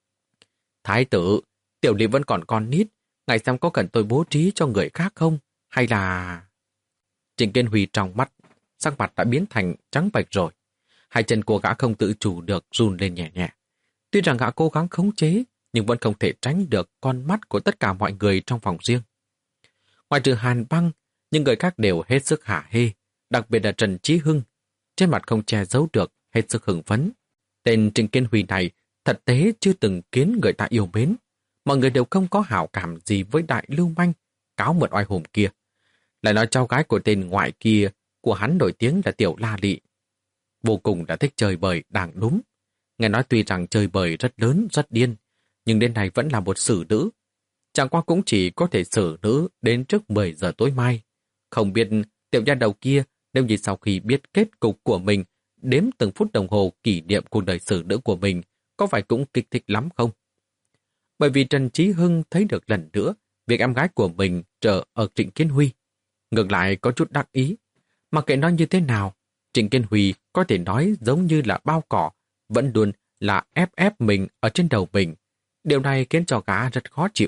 Thái tử, Tiểu Lị vẫn còn con nít, ngày xem có cần tôi bố trí cho người khác không? Hay là... Trịnh Kiến Huy trong mắt, sắc mặt đã biến thành trắng bệch rồi. Hai chân của gã không tự chủ được run lên nhẹ nhẹ. Tuy rằng gã cố gắng khống chế, nhưng vẫn không thể tránh được con mắt của tất cả mọi người trong phòng riêng. Ngoài trừ Hàn Băng, những người khác đều hết sức hả hê, đặc biệt là Trần Chí Hưng. Trên mặt không che giấu được, hết sức hưng phấn. Tên Trịnh Kiến Huy này thật tế chưa từng khiến người ta yêu mến. Mọi người đều không có hảo cảm gì với đại lưu manh, cáo mượn oai hùng kia. Lại nói cháu gái của tên ngoại kia, của hắn nổi tiếng là Tiểu La Lị. Vô cùng đã thích chơi bời đàng đúng. Nghe nói tuy rằng chơi bời rất lớn, rất điên, nhưng đến nay vẫn là một xử nữ. Chẳng qua cũng chỉ có thể xử nữ đến trước mười giờ tối mai. Không biết tiểu nha đầu kia nếu như sau khi biết kết cục của mình, đếm từng phút đồng hồ kỷ niệm cuộc đời xử nữ của mình, có phải cũng kích thích lắm không? Bởi vì Trần Chí Hưng thấy được lần nữa việc em gái của mình trở ở Trịnh Kiến Huy. Ngược lại có chút đắc ý. Mặc kệ nói như thế nào, Trịnh Kiến Huy có thể nói giống như là bao cỏ, vẫn luôn là ép ép mình ở trên đầu mình. Điều này khiến cho gã rất khó chịu.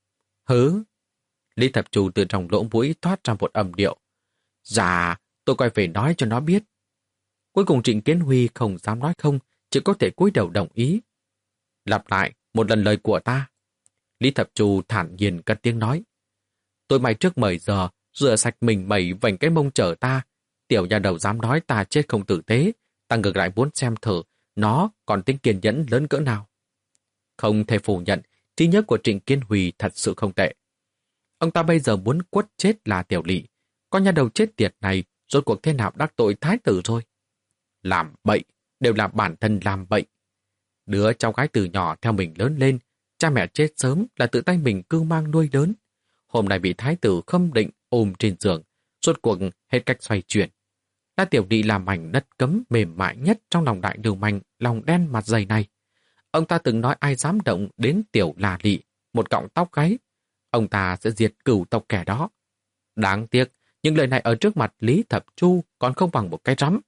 Hứ! Lý Thập Chu từ trong lỗ mũi thoát ra một âm điệu. Dạ, tôi quay về nói cho nó biết. Cuối cùng Trịnh Kiến Huy không dám nói không, chỉ có thể cúi đầu đồng ý. Lặp lại một lần lời của ta. Lý Thập Chu thản nhiên cất tiếng nói. Tôi mày trước mười giờ, rửa sạch mình mẩy vành cái mông chở ta. Tiểu nhà đầu dám nói ta chết không tử tế, ta ngược lại muốn xem thử nó còn tính kiên nhẫn lớn cỡ nào. Không thể phủ nhận, trí nhớ của Trịnh Kiến Huy thật sự không tệ. Ông ta bây giờ muốn quất chết là Tiểu Lị. Con nhà đầu chết tiệt này rốt cuộc thế nào đắc tội thái tử rồi. Làm bậy, đều là bản thân làm bậy. Đứa cháu gái từ nhỏ theo mình lớn lên, cha mẹ chết sớm là tự tay mình cưu mang nuôi lớn. Hôm nay bị thái tử khâm định ôm trên giường, rốt cuộc hết cách xoay chuyển. La Tiểu Lị là mảnh đất cấm mềm mại nhất trong lòng đại lưu manh, lòng đen mặt dày này. Ông ta từng nói ai dám động đến Tiểu La Lị, một cọng tóc gáy, ông ta sẽ diệt cửu tộc kẻ đó. Đáng tiếc, những lời này ở trước mặt Lý Thập Chu còn không bằng một cái rắm.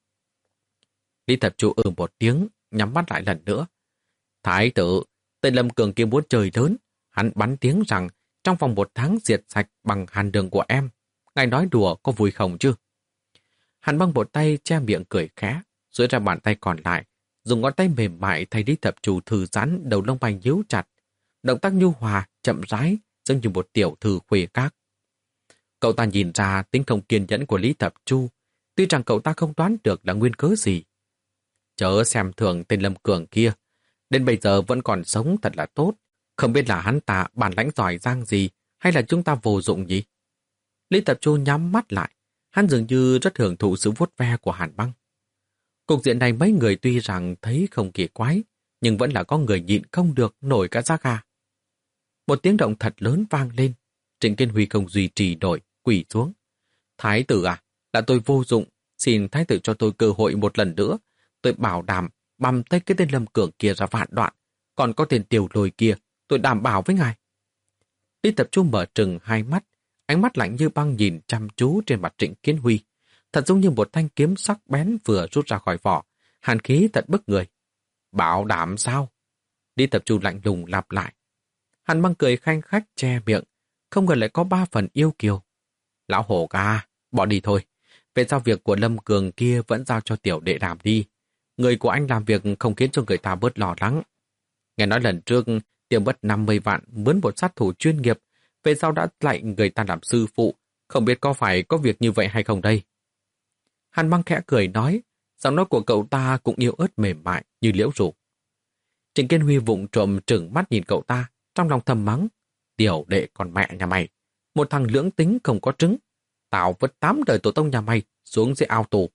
Lý Thập Chu ừ một tiếng, nhắm mắt lại lần nữa. Thái tử, tên Lâm Cường kia muốn chơi lớn, hắn bắn tiếng rằng trong vòng một tháng diệt sạch bằng hàn đường của em. Ngài nói đùa có vui không chứ? Hàn Băng một tay che miệng cười khẽ, duỗi ra bàn tay còn lại, dùng ngón tay mềm mại thay Lý Thập Chu thư giãn đầu lông mày nhíu chặt. Động tác nhu hòa, chậm rãi, giống như một tiểu thư khuê các. Cậu ta nhìn ra tính không kiên nhẫn của Lý Thập Chu, tuy rằng cậu ta không đoán được là nguyên cớ gì. Chớ xem thường tên Lâm Cường kia, đến bây giờ vẫn còn sống thật là tốt, Không biết là hắn ta bản lãnh giỏi giang gì hay là chúng ta vô dụng nhỉ? Lý Tập Chu nhắm mắt lại, hắn dường như rất hưởng thụ sự vuốt ve của Hàn Băng. Cục diện này mấy người tuy rằng thấy không kỳ quái, nhưng vẫn là có người nhịn không được nổi cả da gà. Một tiếng động thật lớn vang lên, Trịnh Kiến Huy không duy trì nổi, quỳ xuống. Thái tử à, là tôi vô dụng, xin thái tử cho tôi cơ hội một lần nữa. Tôi bảo đảm băm tay cái tên Lâm Cường kia ra vạn đoạn, còn có tên Tiểu Lôi kia, tôi đảm bảo với ngài. Lý Tập Trung mở trừng hai mắt, ánh mắt lạnh như băng nhìn chăm chú trên mặt Trịnh Kiến Huy, thật giống như một thanh kiếm sắc bén vừa rút ra khỏi vỏ, hàn khí thật bức người. Bảo đảm sao? Lý Tập Trung lạnh lùng lặp lại. Hàn Băng cười khanh khách che miệng, không ngờ lại có ba phần yêu kiều. Lão hổ ca, bỏ đi thôi. Về sau việc của Lâm Cường kia vẫn giao cho tiểu đệ làm đi. Người của anh làm việc không khiến cho người ta bớt lo lắng. Nghe nói lần trước tiêu mất năm mươi vạn mướn một sát thủ chuyên nghiệp, về sau đã lại người ta làm sư phụ, không biết có phải có việc như vậy hay không đây. Hàn Băng khẽ cười nói, giọng nói của cậu ta cũng yếu ớt mềm mại như liễu rủ. Trịnh Kiến Huy vụng trộm trừng mắt nhìn cậu ta, trong lòng thầm mắng, tiểu đệ con mẹ nhà mày, một thằng lưỡng tính không có trứng, tao vứt tám đời tổ tông nhà mày xuống dưới ao tù.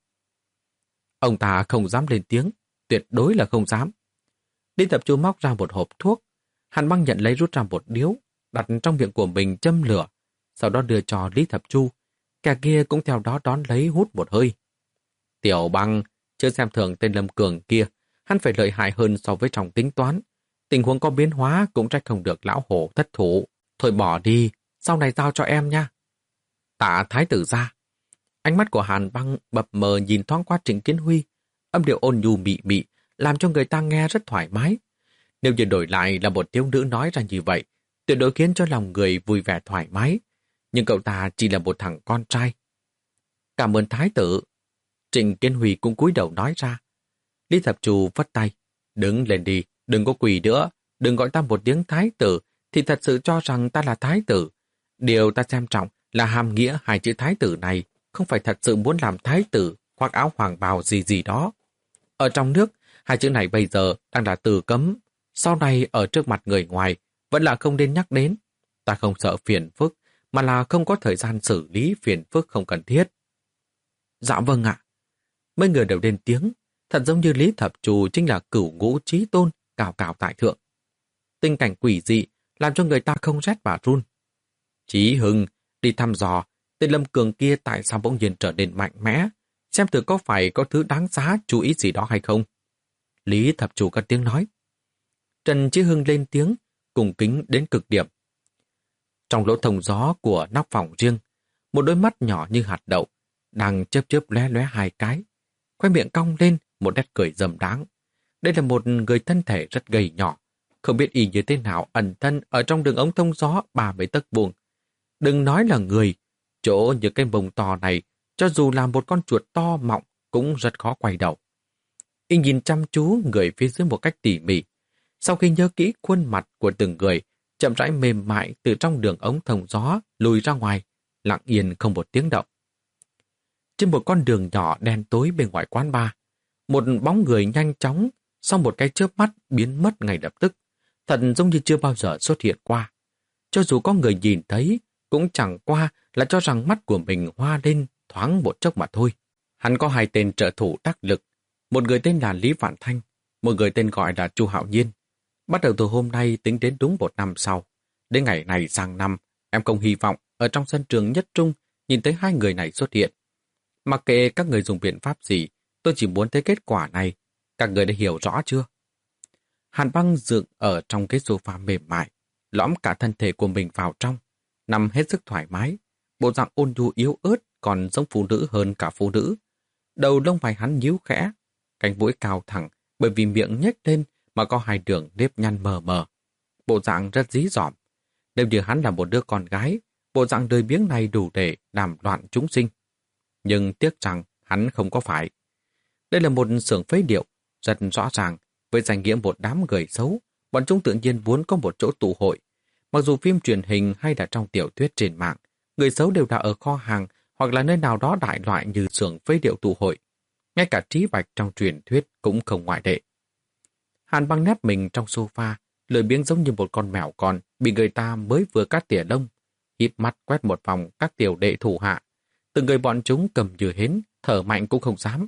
Ông ta không dám lên tiếng, tuyệt đối là không dám. Lý Tập Chu móc ra một hộp thuốc, Hàn Băng nhận lấy rút ra một điếu, đặt trong miệng của mình châm lửa, sau đó đưa cho Lý Thập Chu. Kẻ kia cũng theo đó đón lấy hút một hơi. Tiểu Băng, chưa xem thường tên Lâm Cường kia, hắn phải lợi hại hơn so với trong tính toán. Tình huống có biến hóa cũng trách không được lão hổ thất thủ. Thôi bỏ đi, sau này giao cho em nha. Tạ thái tử ra. Ánh mắt của Hàn Băng bập mờ nhìn thoáng qua Trịnh Kiến Huy, âm điệu ôn nhu mị mị, làm cho người ta nghe rất thoải mái. Nếu như đổi lại là một thiếu nữ nói ra như vậy, tuyệt đối khiến cho lòng người vui vẻ thoải mái. Nhưng cậu ta chỉ là một thằng con trai. Cảm ơn thái tử. Trịnh Kiến Huy cũng cúi đầu nói ra. Lý Thập Chu vất tay. Đứng lên đi, đừng có quỳ nữa. Đừng gọi ta một tiếng thái tử, thì thật sự cho rằng ta là thái tử. Điều ta xem trọng là hàm nghĩa hai chữ thái tử này, không phải thật sự muốn làm thái tử hoặc áo hoàng bào gì gì đó. Ở trong nước, hai chữ này bây giờ đang là từ cấm. Sau này ở trước mặt người ngoài, vẫn là không nên nhắc đến. Ta không sợ phiền phức, mà là không có thời gian xử lý phiền phức không cần thiết. Dạ vâng ạ. Mấy người đều lên tiếng, thật giống như Lý Thập Chu chính là cửu ngũ chí tôn, cao cao tại thượng. Tình cảnh quỷ dị làm cho người ta không rét và run. Chí Hưng, đi thăm dò, tên Lâm Cường kia tại sao bỗng nhiên trở nên mạnh mẽ, xem thử có phải có thứ đáng giá chú ý gì đó hay không. Lý Thập Chu cất tiếng nói. Trần Chí Hưng lên tiếng, cùng kính đến cực điểm. Trong lỗ thông gió của nóc phòng riêng, một đôi mắt nhỏ như hạt đậu, đang chớp chớp lóe lóe hai cái, khoe miệng cong lên một nét cười dâm đáng. Đây là một người thân thể rất gầy nhỏ, không biết y như thế nào ẩn thân ở trong đường ống thông gió ba mươi tấc vuông. Đừng nói là người, chỗ những cái bông to này, cho dù là một con chuột to mọng cũng rất khó quay đầu. Y nhìn chăm chú người phía dưới một cách tỉ mỉ. Sau khi nhớ kỹ khuôn mặt của từng người, chậm rãi mềm mại từ trong đường ống thông gió lùi ra ngoài, lặng yên không một tiếng động. Trên một con đường nhỏ đen tối bên ngoài quán bar, một bóng người nhanh chóng, sau một cái chớp mắt biến mất ngay lập tức, thật giống như chưa bao giờ xuất hiện qua. Cho dù có người nhìn thấy, cũng chẳng qua là cho rằng mắt của mình hoa lên thoáng một chốc mà thôi. Hắn có hai tên trợ thủ đắc lực, một người tên là Lý Vạn Thanh, một người tên gọi là Chu Hạo Nhiên. Bắt đầu từ hôm nay tính đến đúng một năm sau, đến ngày này sang năm, em không hy vọng ở trong sân trường nhất trung nhìn thấy hai người này xuất hiện. Mặc kệ các người dùng biện pháp gì, tôi chỉ muốn thấy kết quả này. Các người đã hiểu rõ chưa? Hàn Băng dựng ở trong cái sofa mềm mại, lõm cả thân thể của mình vào trong, nằm hết sức thoải mái. Bộ dạng ôn nhu yếu ớt còn giống phụ nữ hơn cả phụ nữ. Đầu lông mày hắn nhíu khẽ, cánh mũi cao thẳng bởi vì miệng nhếch lên mà có hai đường nếp nhăn mờ mờ. Bộ dạng rất dí dỏm. Nếu như hắn là một đứa con gái, bộ dạng đời biếng này đủ để làm loạn chúng sinh. Nhưng tiếc rằng hắn không có phải. Đây là một xưởng phế điệu, rất rõ ràng, với danh nghĩa một đám người xấu, bọn chúng tự nhiên muốn có một chỗ tụ hội. Mặc dù phim truyền hình hay là trong tiểu thuyết trên mạng, người xấu đều đã ở kho hàng hoặc là nơi nào đó đại loại như xưởng phế điệu tụ hội. Ngay cả Trí Bạch trong truyền thuyết cũng không ngoại lệ. Hàn Băng nép mình trong sofa, lười biếng giống như một con mèo con bị người ta mới vừa cắt tỉa lông, híp mắt quét một vòng các tiểu đệ thủ hạ. Từng người bọn chúng cầm như hến, thở mạnh cũng không dám.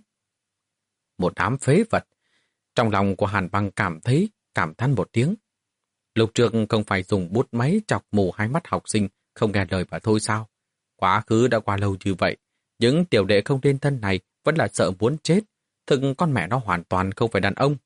Một đám phế vật. Trong lòng của Hàn Băng cảm thấy, cảm thán một tiếng. Lúc trước không phải dùng bút máy chọc mù hai mắt học sinh, không nghe lời mà thôi sao? Quá khứ đã qua lâu như vậy, những tiểu đệ không nên thân này vẫn là sợ muốn chết. Thực con mẹ nó hoàn toàn không phải đàn ông.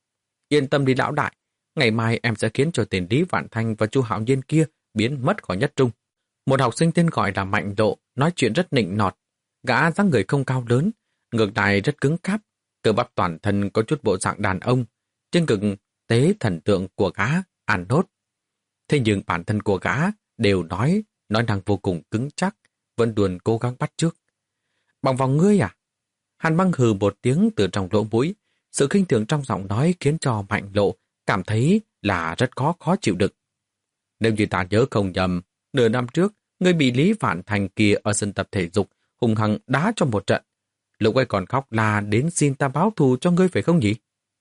Yên tâm đi lão đại, ngày mai em sẽ khiến cho tên Lý Vạn Thanh và Chu Hạo Nhiên kia biến mất khỏi nhất trung. Một học sinh tên gọi là Mạnh Độ, nói chuyện rất nịnh nọt. Gã dáng người không cao lớn, ngược lại rất cứng cáp, cơ bắp toàn thân có chút bộ dạng đàn ông, trên cực tế thần tượng của gã, ăn nốt. Thế nhưng bản thân của gã đều nói, nói năng vô cùng cứng chắc, vẫn luôn cố gắng bắt chước. Bằng vào ngươi à? Hàn Băng hừ một tiếng từ trong lỗ mũi, sự khinh thường trong giọng nói khiến cho Mạnh Lộ cảm thấy là rất khó khó chịu đựng. Nếu như ta nhớ không nhầm, nửa năm trước, ngươi bị Lý Vạn Thành kia ở sân tập thể dục hùng hăng đá trong một trận. Lúc ấy còn khóc la đến xin ta báo thù cho ngươi phải không nhỉ?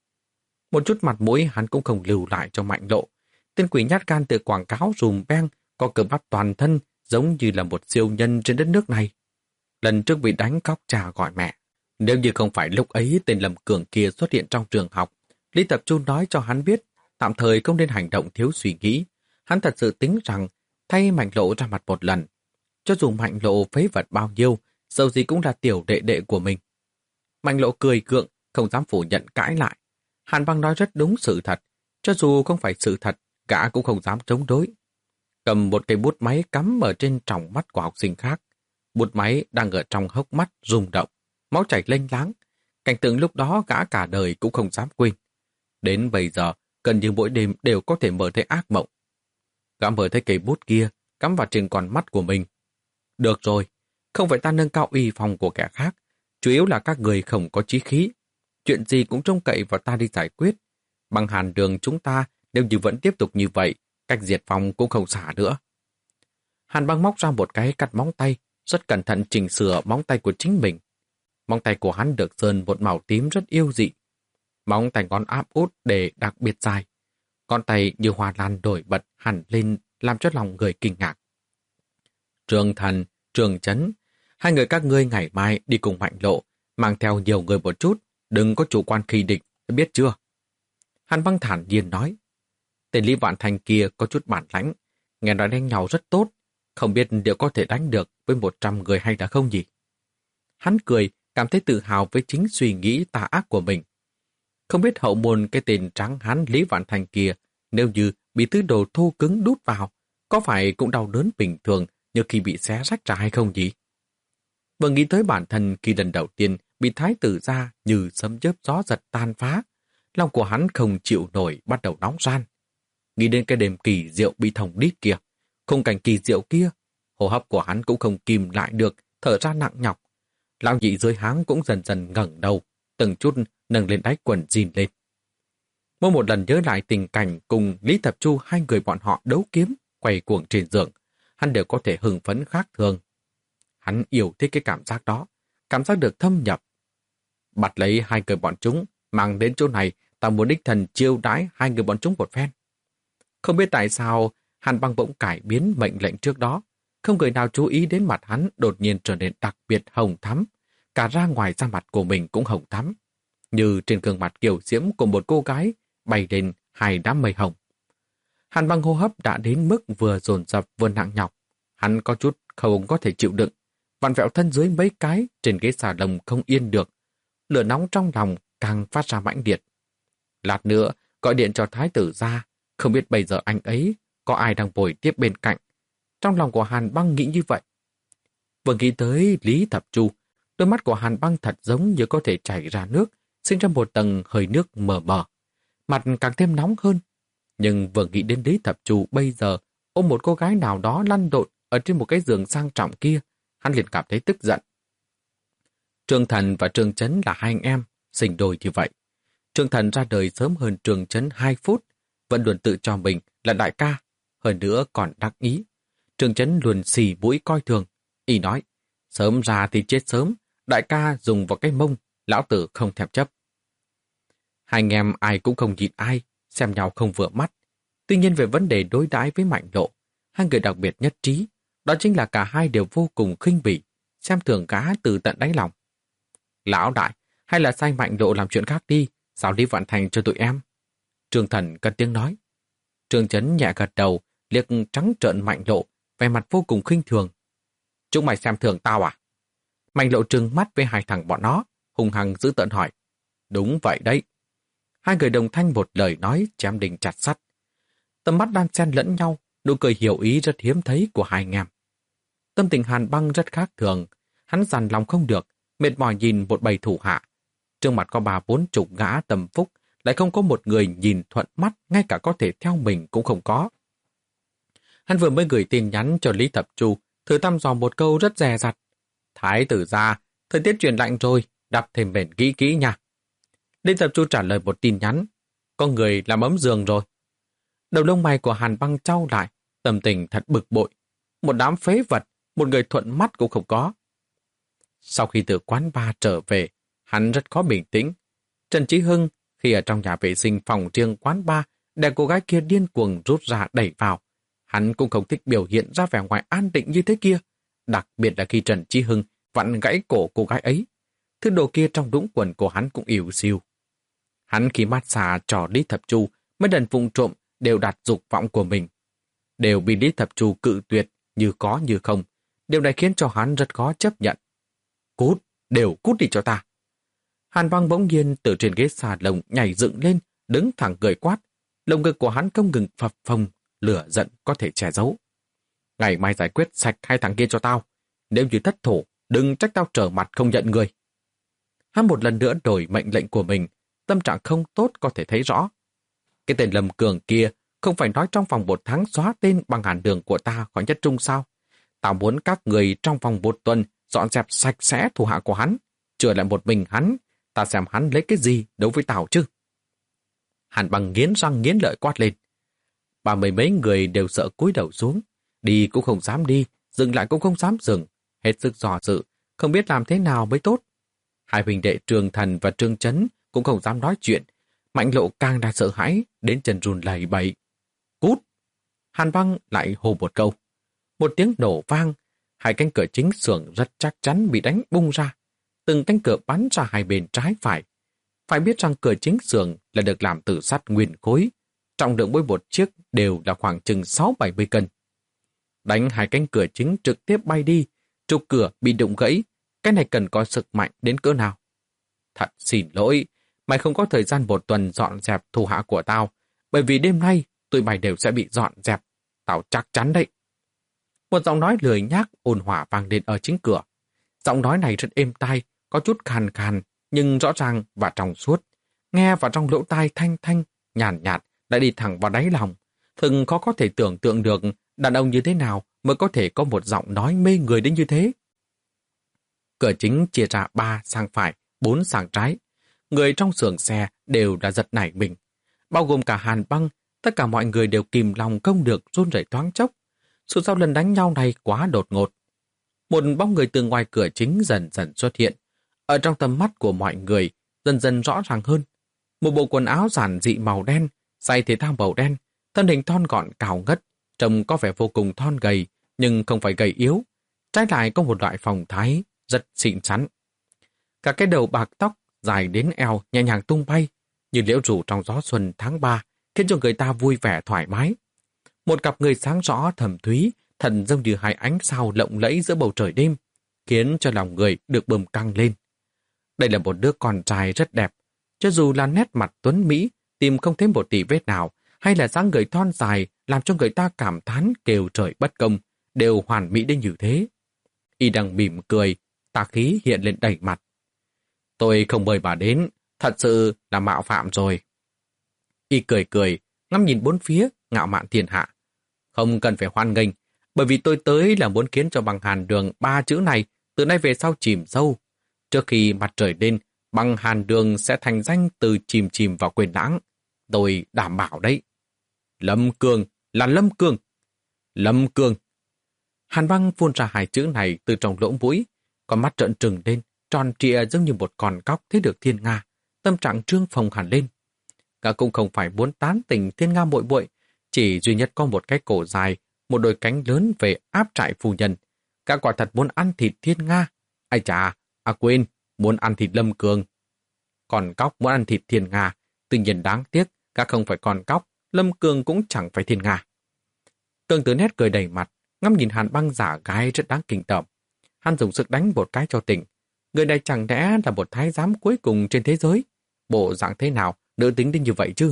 Một chút mặt mũi hắn cũng không lưu lại cho Mạnh Lộ. Tên quỷ nhát gan từ quảng cáo dùm beng, có cơ bắp toàn thân giống như là một siêu nhân trên đất nước này. Lần trước bị đánh cóc cha gọi mẹ. Nếu như không phải lúc ấy tên Lâm Cường kia xuất hiện trong trường học, Lý Tập Trung nói cho hắn biết, tạm thời không nên hành động thiếu suy nghĩ. Hắn thật sự tính rằng thay Mạnh Lộ ra mặt một lần. Cho dù Mạnh Lộ phế vật bao nhiêu, dẫu gì cũng là tiểu đệ đệ của mình. Mạnh Lộ cười gượng, không dám phủ nhận cãi lại. Hàn Băng nói rất đúng sự thật. Cho dù không phải sự thật, gã cũng không dám chống đối. Cầm một cây bút máy cắm ở trên tròng mắt của học sinh khác. Bút máy đang ở trong hốc mắt rung động, máu chảy lênh láng. Cảnh tượng lúc đó gã cả đời cũng không dám quên. Đến bây giờ, gần như mỗi đêm đều có thể mơ thấy ác mộng. Gã mơ thấy cây bút kia cắm vào trên con mắt của mình. Được rồi, không phải ta nâng cao uy phong của kẻ khác, chủ yếu là các người không có chí khí. Chuyện gì cũng trông cậy vào ta đi giải quyết. Bằng Hàn Đường chúng ta nếu như vẫn tiếp tục như vậy, cách diệt vong cũng không xả nữa. Hàn Băng móc ra một cái cắt móng tay, rất cẩn thận chỉnh sửa móng tay của chính mình. Móng tay của hắn được sơn một màu tím rất yêu dị. Móng tay ngón áp út để đặc biệt dài. Con tay như hoa lan nổi bật hẳn lên làm cho lòng người kinh ngạc. Trường Thần, Trường Chấn, hai người các ngươi ngày mai đi cùng Mạnh Lộ, mang theo nhiều người một chút, đừng có chủ quan khi địch, biết chưa? Hàn Băng thản nhiên nói. Tên Lý Vạn Thành kia có chút bản lãnh, nghe nói đánh nhau rất tốt, không biết liệu có thể đánh được với một trăm người hay là không nhỉ? Hắn cười, cảm thấy tự hào với chính suy nghĩ tà ác của mình. Không biết hậu môn cái tên trắng hán Lý Vạn Thành kia, nếu như bị thứ đồ thô cứng đút vào, có phải cũng đau đớn bình thường như khi bị xé rách ra hay không nhỉ? Vừa nghĩ tới bản thân khi lần đầu tiên bị thái tử ra như sấm chớp gió giật tan phá, lòng của hắn không chịu nổi bắt đầu nóng ran. Nghĩ đến cái đêm kỳ diệu bị thòng đít kia, khung cảnh kỳ diệu kia, hô hấp của hắn cũng không kìm lại được, thở ra nặng nhọc. Lão nhị dưới háng cũng dần dần ngẩng đầu, từng chút nâng lên đáy quần jean lên. Mỗi một lần nhớ lại tình cảnh cùng Lý Thập Chu hai người bọn họ đấu kiếm, quay cuồng trên giường, hắn đều có thể hưng phấn khác thường. Hắn yêu thích cái cảm giác đó, cảm giác được thâm nhập. Bắt lấy hai người bọn chúng, mang đến chỗ này, ta muốn đích thần chiêu đãi hai người bọn chúng một phen. Không biết tại sao, Hàn Băng bỗng cải biến mệnh lệnh trước đó. Không người nào chú ý đến mặt hắn đột nhiên trở nên đặc biệt hồng thắm. Cả ra ngoài da mặt của mình cũng hồng thắm. Như trên gương mặt kiều diễm của một cô gái bay lên hai đám mây hồng. Hàn Băng hô hấp đã đến mức vừa dồn dập vừa nặng nhọc. Hắn có chút không có thể chịu đựng. Vặn vẹo thân dưới mấy cái trên ghế xà lồng không yên được. Lửa nóng trong lòng càng phát ra mãnh liệt. Lát nữa gọi điện cho thái tử ra. Không biết bây giờ anh ấy có ai đang bồi tiếp bên cạnh. Trong lòng của Hàn Băng nghĩ như vậy. Vừa nghĩ tới Lý Thập Chu, đôi mắt của Hàn Băng thật giống như có thể chảy ra nước, sinh ra một tầng hơi nước mờ mờ. Mặt càng thêm nóng hơn. Nhưng vừa nghĩ đến Lý Thập Chu bây giờ ôm một cô gái nào đó lăn lộn ở trên một cái giường sang trọng kia, hắn liền cảm thấy tức giận. Trương Thần và Trương Chấn là hai anh em, sinh đôi như vậy. Trương Thần ra đời sớm hơn Trương Chấn hai phút, vẫn luôn tự cho mình là đại ca, hơn nữa còn đắc ý. Trương Chấn luôn xì mũi coi thường, y nói, sớm ra thì chết sớm, đại ca dùng vào cái mông, lão tử không thèm chấp. Hai anh em ai cũng không nhịn ai, xem nhau không vừa mắt, Tuy nhiên về vấn đề đối đãi với Mạnh Lộ, hai người đặc biệt nhất trí, đó chính là cả hai đều vô cùng khinh bỉ, xem thường gã từ tận đáy lòng. Lão đại, hay là sai Mạnh Lộ làm chuyện khác đi, sao Lý Vạn Thành cho tụi em? Trương Thần cất tiếng nói. Trương Chấn nhẹ gật đầu, liếc trắng trợn Mạnh Lộ, vẻ mặt vô cùng khinh thường. Chúng mày xem thường tao à? Mạnh Lộ trừng mắt với hai thằng bọn nó, hung hăng giữ tợn hỏi. Đúng vậy đấy. Hai người đồng thanh một lời nói chém đinh chặt sắt. Tầm mắt đan xen lẫn nhau, nụ cười hiểu ý rất hiếm thấy của hai anh em. Tâm tình Hàn Băng rất khác thường, hắn dằn lòng không được, mệt mỏi nhìn một bầy thủ hạ. Trước mặt có ba bốn chục gã tầm phúc, lại không có một người nhìn thuận mắt, ngay cả có thể theo mình cũng không có. Hắn vừa mới gửi tin nhắn cho Lý Thập Chu, thử thăm dò một câu rất dè dặt. Thái tử ra, thời tiết chuyển lạnh rồi, đắp thêm bền kỹ kỹ nha. Lý Thập Chu trả lời một tin nhắn, có người làm ấm giường rồi. Đầu lông mày của Hàn Băng trao lại, tâm tình thật bực bội. Một đám phế vật, một người thuận mắt cũng không có. Sau khi từ quán bar trở về, hắn rất khó bình tĩnh. Trần Chí Hưng, khi ở trong nhà vệ sinh phòng riêng quán bar, để cô gái kia điên cuồng rút ra đẩy vào. Hắn cũng không thích biểu hiện ra vẻ ngoài an định như thế kia. Đặc biệt là khi Trần Chí Hưng vặn gãy cổ cô gái ấy. Thứ đồ kia trong đũng quần của hắn cũng ỉu xìu. Hắn khi mát xà trò Lý Thập Chu, mấy lần vụng trộm đều đạt dục vọng của mình. Đều bị Lý Thập Chu cự tuyệt, như có như không. Điều này khiến cho hắn rất khó chấp nhận. Cút, đều cút đi cho ta. Hàn Băng bỗng nhiên từ trên ghế xà lồng nhảy dựng lên, đứng thẳng cười quát. Lồng ngực của hắn không ngừng phập phồng, lửa giận có thể che giấu. Ngày mai giải quyết sạch hai thằng kia cho tao. Nếu như thất thủ, đừng trách tao trở mặt không nhận người. Hắn một lần nữa đổi mệnh lệnh của mình, tâm trạng không tốt có thể thấy rõ. Cái tên Lâm Cường kia không phải nói trong vòng một tháng xóa tên bằng hàn đường của ta khỏi nhất trung sao? Tao muốn các người trong vòng một tuần dọn dẹp sạch sẽ thủ hạ của hắn, chừa lại một mình hắn, ta xem hắn lấy cái gì đấu với tao chứ. Hàn Băng nghiến răng nghiến lợi quát lên. Ba mươi mấy người đều sợ cúi đầu xuống, đi cũng không dám đi, dừng lại cũng không dám dừng, hết sức dò dự, không biết làm thế nào mới tốt. Hai huynh đệ Trương Thần và Trương Chấn cũng không dám nói chuyện, Mạnh Lộ càng đã sợ hãi, đến chân run lẩy bẩy. Cút! Hàn Băng lại hô một câu. Một tiếng nổ vang, hai cánh cửa chính xưởng rất chắc chắn bị đánh bung ra. Từng cánh cửa bắn ra hai bên trái phải. Phải biết rằng cửa chính xưởng là được làm từ sắt nguyên khối. Trọng lượng mỗi một chiếc đều là khoảng chừng sáu bảy mươi cân. Đánh hai cánh cửa chính trực tiếp bay đi, trục cửa bị đụng gãy. Cái này cần có sức mạnh đến cỡ nào? Thật xin lỗi, mày không có thời gian một tuần dọn dẹp thủ hạ của tao, bởi vì đêm nay tụi mày đều sẽ bị dọn dẹp. Tao chắc chắn đấy. Một giọng nói lười nhác ồn hỏa vang lên ở chính cửa. Giọng nói này rất êm tai, có chút khàn khàn, nhưng rõ ràng và trong suốt. Nghe vào trong lỗ tai thanh thanh, nhàn nhạt, đã đi thẳng vào đáy lòng. Thường khó có thể tưởng tượng được đàn ông như thế nào mới có thể có một giọng nói mê người đến như thế. Cửa chính chia ra ba sang phải, bốn sang trái. Người trong xưởng xe đều đã giật nảy mình. Bao gồm cả Hàn Băng, tất cả mọi người đều kìm lòng không được run rẩy thoáng chốc. Dù sao lần đánh nhau này quá đột ngột. Một bóng người từ ngoài cửa chính dần dần xuất hiện. Ở trong tầm mắt của mọi người, dần dần rõ ràng hơn. Một bộ quần áo giản dị màu đen, giày thể thao màu đen, thân hình thon gọn cao ngất, trông có vẻ vô cùng thon gầy, nhưng không phải gầy yếu. Trái lại có một loại phong thái rất xịn xắn. Cả cái đầu bạc tóc dài đến eo nhẹ nhàng tung bay, như liễu rủ trong gió xuân tháng ba, khiến cho người ta vui vẻ thoải mái. Một cặp người sáng rõ thầm thúy, thần giống như hai ánh sao lộng lẫy giữa bầu trời đêm, khiến cho lòng người được bừng căng lên. Đây là một đứa con trai rất đẹp, cho dù là nét mặt tuấn Mỹ, tìm không thấy một tỉ vết nào, hay là dáng người thon dài làm cho người ta cảm thán kêu trời bất công, đều hoàn mỹ đến như thế. Y đang mỉm cười, tà khí hiện lên đầy mặt. Tôi không mời bà đến, thật sự là mạo phạm rồi. Y cười cười, ngắm nhìn bốn phía, ngạo mạn thiên hạ. Không cần phải hoan nghênh, bởi vì tôi tới là muốn khiến cho bằng hàn đường ba chữ này từ nay về sau chìm sâu. Trước khi mặt trời lên, bằng hàn đường sẽ thành danh từ chìm chìm vào quên lãng. Tôi đảm bảo đấy. Lâm Cương là Lâm Cương. Lâm Cương. Hàn Băng phun ra hai chữ này từ trong lỗ mũi, con mắt trợn trừng lên, tròn trịa giống như một con cóc thấy được thiên nga, tâm trạng trương phồng hẳn lên. Cả cũng không phải muốn tán tỉnh thiên nga bội bội, Chỉ duy nhất có một cái cổ dài, một đôi cánh lớn về áp trại phu nhân. Cả quả thật muốn ăn thịt Thiên Nga. Ai chà, à quên, muốn ăn thịt Lâm Cường. Còn cóc muốn ăn thịt Thiên Nga. Tuy nhiên đáng tiếc, các không phải con cóc, Lâm Cường cũng chẳng phải Thiên Nga. Cường Tử nét cười đầy mặt, ngắm nhìn Hàn Băng giả gái rất đáng kinh tởm. Hắn dùng sức đánh một cái cho tỉnh. Người này chẳng lẽ là một thái giám cuối cùng trên thế giới? Bộ dạng thế nào, nữ tính đến như vậy chứ?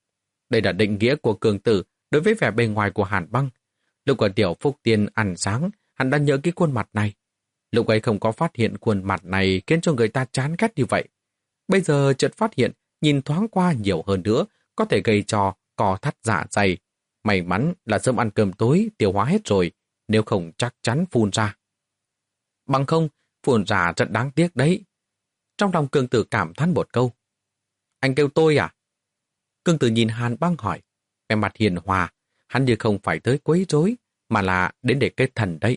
Đây là định nghĩa của Cường Tử đối với vẻ bề ngoài của Hàn Băng. Lúc ở tiểu Phúc Tiên ăn sáng, hắn đã nhớ cái khuôn mặt này. Lúc ấy không có phát hiện khuôn mặt này khiến cho người ta chán ghét như vậy. Bây giờ chợt phát hiện, nhìn thoáng qua nhiều hơn nữa, có thể gây cho cò thắt dạ dày. May mắn là sớm ăn cơm tối, tiêu hóa hết rồi, nếu không chắc chắn phun ra. Bằng không, phun ra rất đáng tiếc đấy. Trong lòng Cường Tử cảm thán một câu. Anh kêu tôi à? Cường Tử nhìn Hàn Băng hỏi, vẻ mặt hiền hòa, hắn như không phải tới quấy rối, mà là đến để kết thần đấy.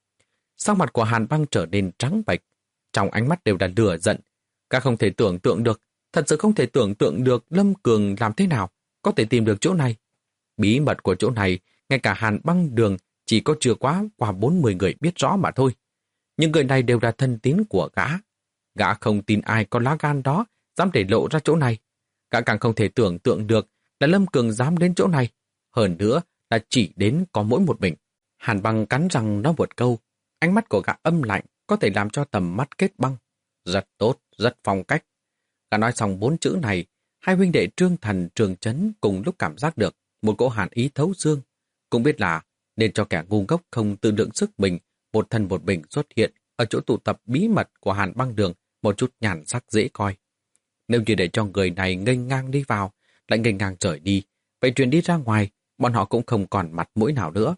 Sắc mặt của Hàn Băng trở nên trắng bệch, trong ánh mắt đều là lửa giận. Các không thể tưởng tượng được, thật sự không thể tưởng tượng được Lâm Cường làm thế nào có thể tìm được chỗ này. Bí mật của chỗ này, ngay cả Hàn Băng Đường chỉ có chưa quá qua bốn mươi người biết rõ mà thôi. Những người này đều là thân tín của gã. Gã không tin ai có lá gan đó dám để lộ ra chỗ này. Gã càng không thể tưởng tượng được là Lâm Cường dám đến chỗ này. Hơn nữa là chỉ đến có mỗi một mình. Hàn Băng cắn răng nói một câu. Ánh mắt của gã âm lạnh có thể làm cho tầm mắt kết băng. Rất tốt, rất phong cách. Gã nói xong bốn chữ này, hai huynh đệ Trương Thần, Trương Chấn cùng lúc cảm giác được một cỗ hàn ý thấu xương. Cũng biết là nên cho kẻ ngu ngốc không tự lượng sức mình, một thân một mình xuất hiện ở chỗ tụ tập bí mật của Hàn Băng Đường một chút nhàn sắc dễ coi. Nếu như để cho người này nghênh ngang đi vào, lại nghênh ngang rời đi, vậy truyền đi ra ngoài, bọn họ cũng không còn mặt mũi nào nữa.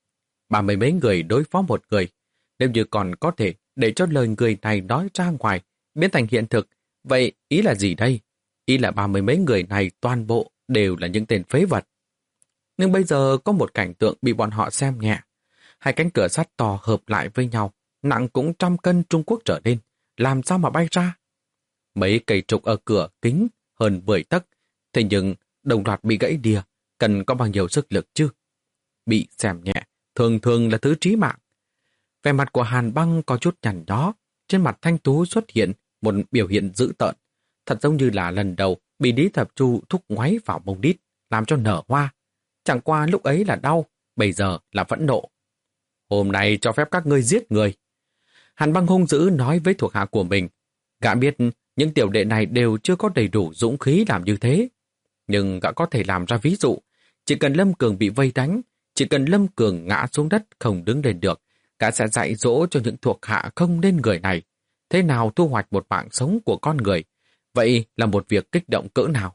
Ba mươi mấy người đối phó một người, nếu như còn có thể để cho lời người này nói ra ngoài, biến thành hiện thực, vậy ý là gì đây? Ý là ba mươi mấy người này toàn bộ đều là những tên phế vật. Nhưng bây giờ có một cảnh tượng bị bọn họ xem nhẹ. Hai cánh cửa sắt to hợp lại với nhau, nặng cũng trăm cân Trung Quốc trở lên, làm sao mà bay ra? Mấy cây trục ở cửa kính hơn mười tấc, thế nhưng đồng loạt bị gãy đìa, cần có bao nhiêu sức lực chứ? Bị xem nhẹ, thường thường là thứ trí mạng. Vẻ mặt của Hàn Băng có chút nhằn nhó, trên mặt Thanh Tú xuất hiện một biểu hiện dữ tợn, thật giống như là lần đầu bị Lý Thập Chu thúc ngoáy vào mông đít, làm cho nở hoa. Chẳng qua lúc ấy là đau, bây giờ là phẫn nộ. Hôm nay cho phép các ngươi giết người. Hàn Băng hung dữ nói với thuộc hạ của mình. Gã biết những tiểu đệ này đều chưa có đầy đủ dũng khí làm như thế. Nhưng gã có thể làm ra ví dụ. Chỉ cần Lâm Cường bị vây đánh, chỉ cần Lâm Cường ngã xuống đất không đứng lên được, gã sẽ dạy dỗ cho những thuộc hạ không nên người này. Thế nào thu hoạch một mạng sống của con người? Vậy là một việc kích động cỡ nào?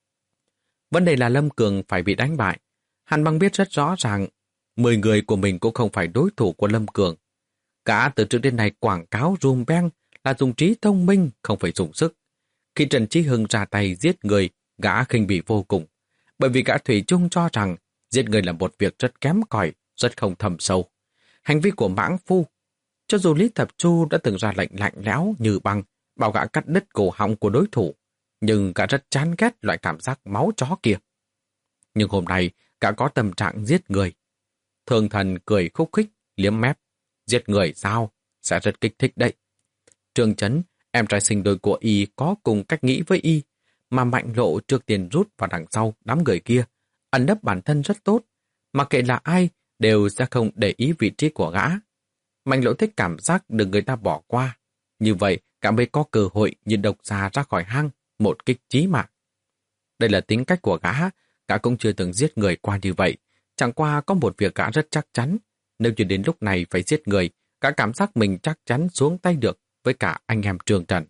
Vấn đề là Lâm Cường phải bị đánh bại. Hàn Băng biết rất rõ ràng, mười người của mình cũng không phải đối thủ của Lâm Cường. Gã từ trước đến nay quảng cáo rùm beng là dùng trí thông minh, không phải dùng sức. Khi Trần Chí Hưng ra tay giết người, gã khinh bỉ vô cùng. Bởi vì gã thủy chung cho rằng giết người là một việc rất kém cỏi, rất không thầm sâu. Hành vi của mãng phu, cho dù Lý Thập Chu đã từng ra lệnh lạnh lẽo như băng, bảo gã cắt đứt cổ họng của đối thủ, nhưng gã rất chán ghét loại cảm giác máu chó kia. Nhưng hôm nay, gã có tâm trạng giết người. Thường Thần cười khúc khích, liếm mép. Giết người sao? Sẽ rất kích thích đấy. Trương Chấn, em trai sinh đôi của y có cùng cách nghĩ với y, mà Mạnh Lộ trước tiên rút vào đằng sau đám người kia, ẩn nấp bản thân rất tốt, mà kệ là ai đều sẽ không để ý vị trí của gã. Mạnh Lộ thích cảm giác được người ta bỏ qua, như vậy cả mới có cơ hội nhìn độc xà ra khỏi hang, một kích chí mạng. Đây là tính cách của gã, gã cũng chưa từng giết người qua như vậy, chẳng qua có một việc gã rất chắc chắn, nếu như đến lúc này phải giết người, gã cảm giác mình chắc chắn xuống tay được với cả anh em Trương Thần.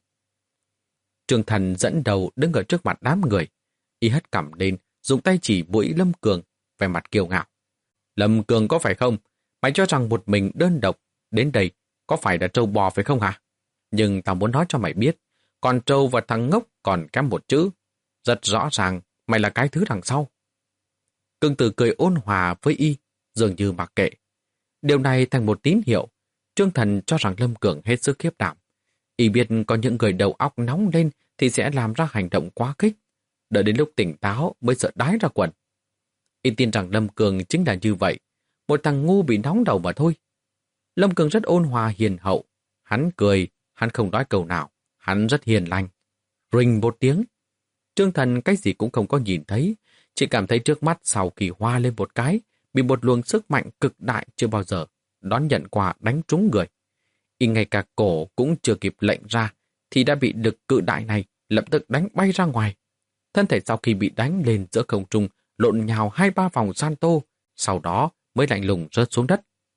Trương Thần dẫn đầu đứng ở trước mặt đám người, y hất cằm lên, dùng tay chỉ mũi Lâm Cường, vẻ mặt kiêu ngạo. Lâm Cường có phải không? Mày cho rằng một mình đơn độc đến đây có phải là trâu bò phải không hả? Nhưng tao muốn nói cho mày biết, con trâu và thằng ngốc còn kém một chữ. Rất rõ ràng mày là cái thứ đằng sau. Cương Tử cười ôn hòa với y, dường như mặc kệ. Điều này thành một tín hiệu. Trương Thần cho rằng Lâm Cường hết sức khiếp đảm. Y biết có những người đầu óc nóng lên thì sẽ làm ra hành động quá khích. Đợi đến lúc tỉnh táo mới sợ đái ra quần. Y tin rằng Lâm Cường chính là như vậy, một thằng ngu bị nóng đầu mà thôi. Lâm Cường rất ôn hòa hiền hậu. Hắn cười, hắn không nói câu nào. Hắn rất hiền lành. Rình một tiếng. Trương Thần cái gì cũng không có nhìn thấy, chỉ cảm thấy trước mắt sau kỳ hoa lên một cái, bị một luồng sức mạnh cực đại chưa bao giờ đón nhận qua đánh trúng người. Y ngay cả cổ cũng chưa kịp lệnh ra, thì đã bị lực cự đại này lập tức đánh bay ra ngoài. Thân thể sau khi bị đánh lên giữa không trung, lộn nhào hai ba vòng san tô, sau đó mới lạnh lùng rớt xuống đất.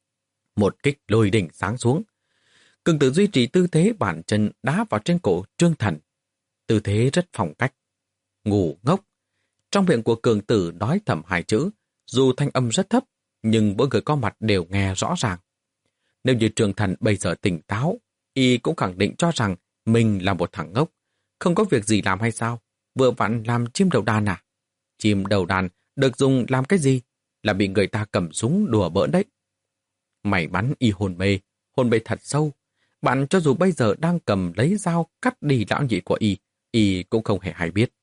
Một kích lôi đỉnh sáng xuống. Cường Tử duy trì tư thế bản chân đá vào trên cổ Trương Thần. Tư thế rất phong cách. Ngu ngốc. Trong miệng của Cường Tử nói thầm hai chữ, dù thanh âm rất thấp, nhưng mỗi người có mặt đều nghe rõ ràng. Nếu như Trương Thần bây giờ tỉnh táo, y cũng khẳng định cho rằng mình là một thằng ngốc. Không có việc gì làm hay sao? Vừa vặn làm chim đầu đàn à? Chim đầu đàn được dùng làm cái gì? Là bị người ta cầm súng đùa bỡn đấy. May mắn y hồn mê, hồn mê thật sâu. Bạn cho dù bây giờ đang cầm lấy dao cắt đi lão nhị của y, y cũng không hề hay biết.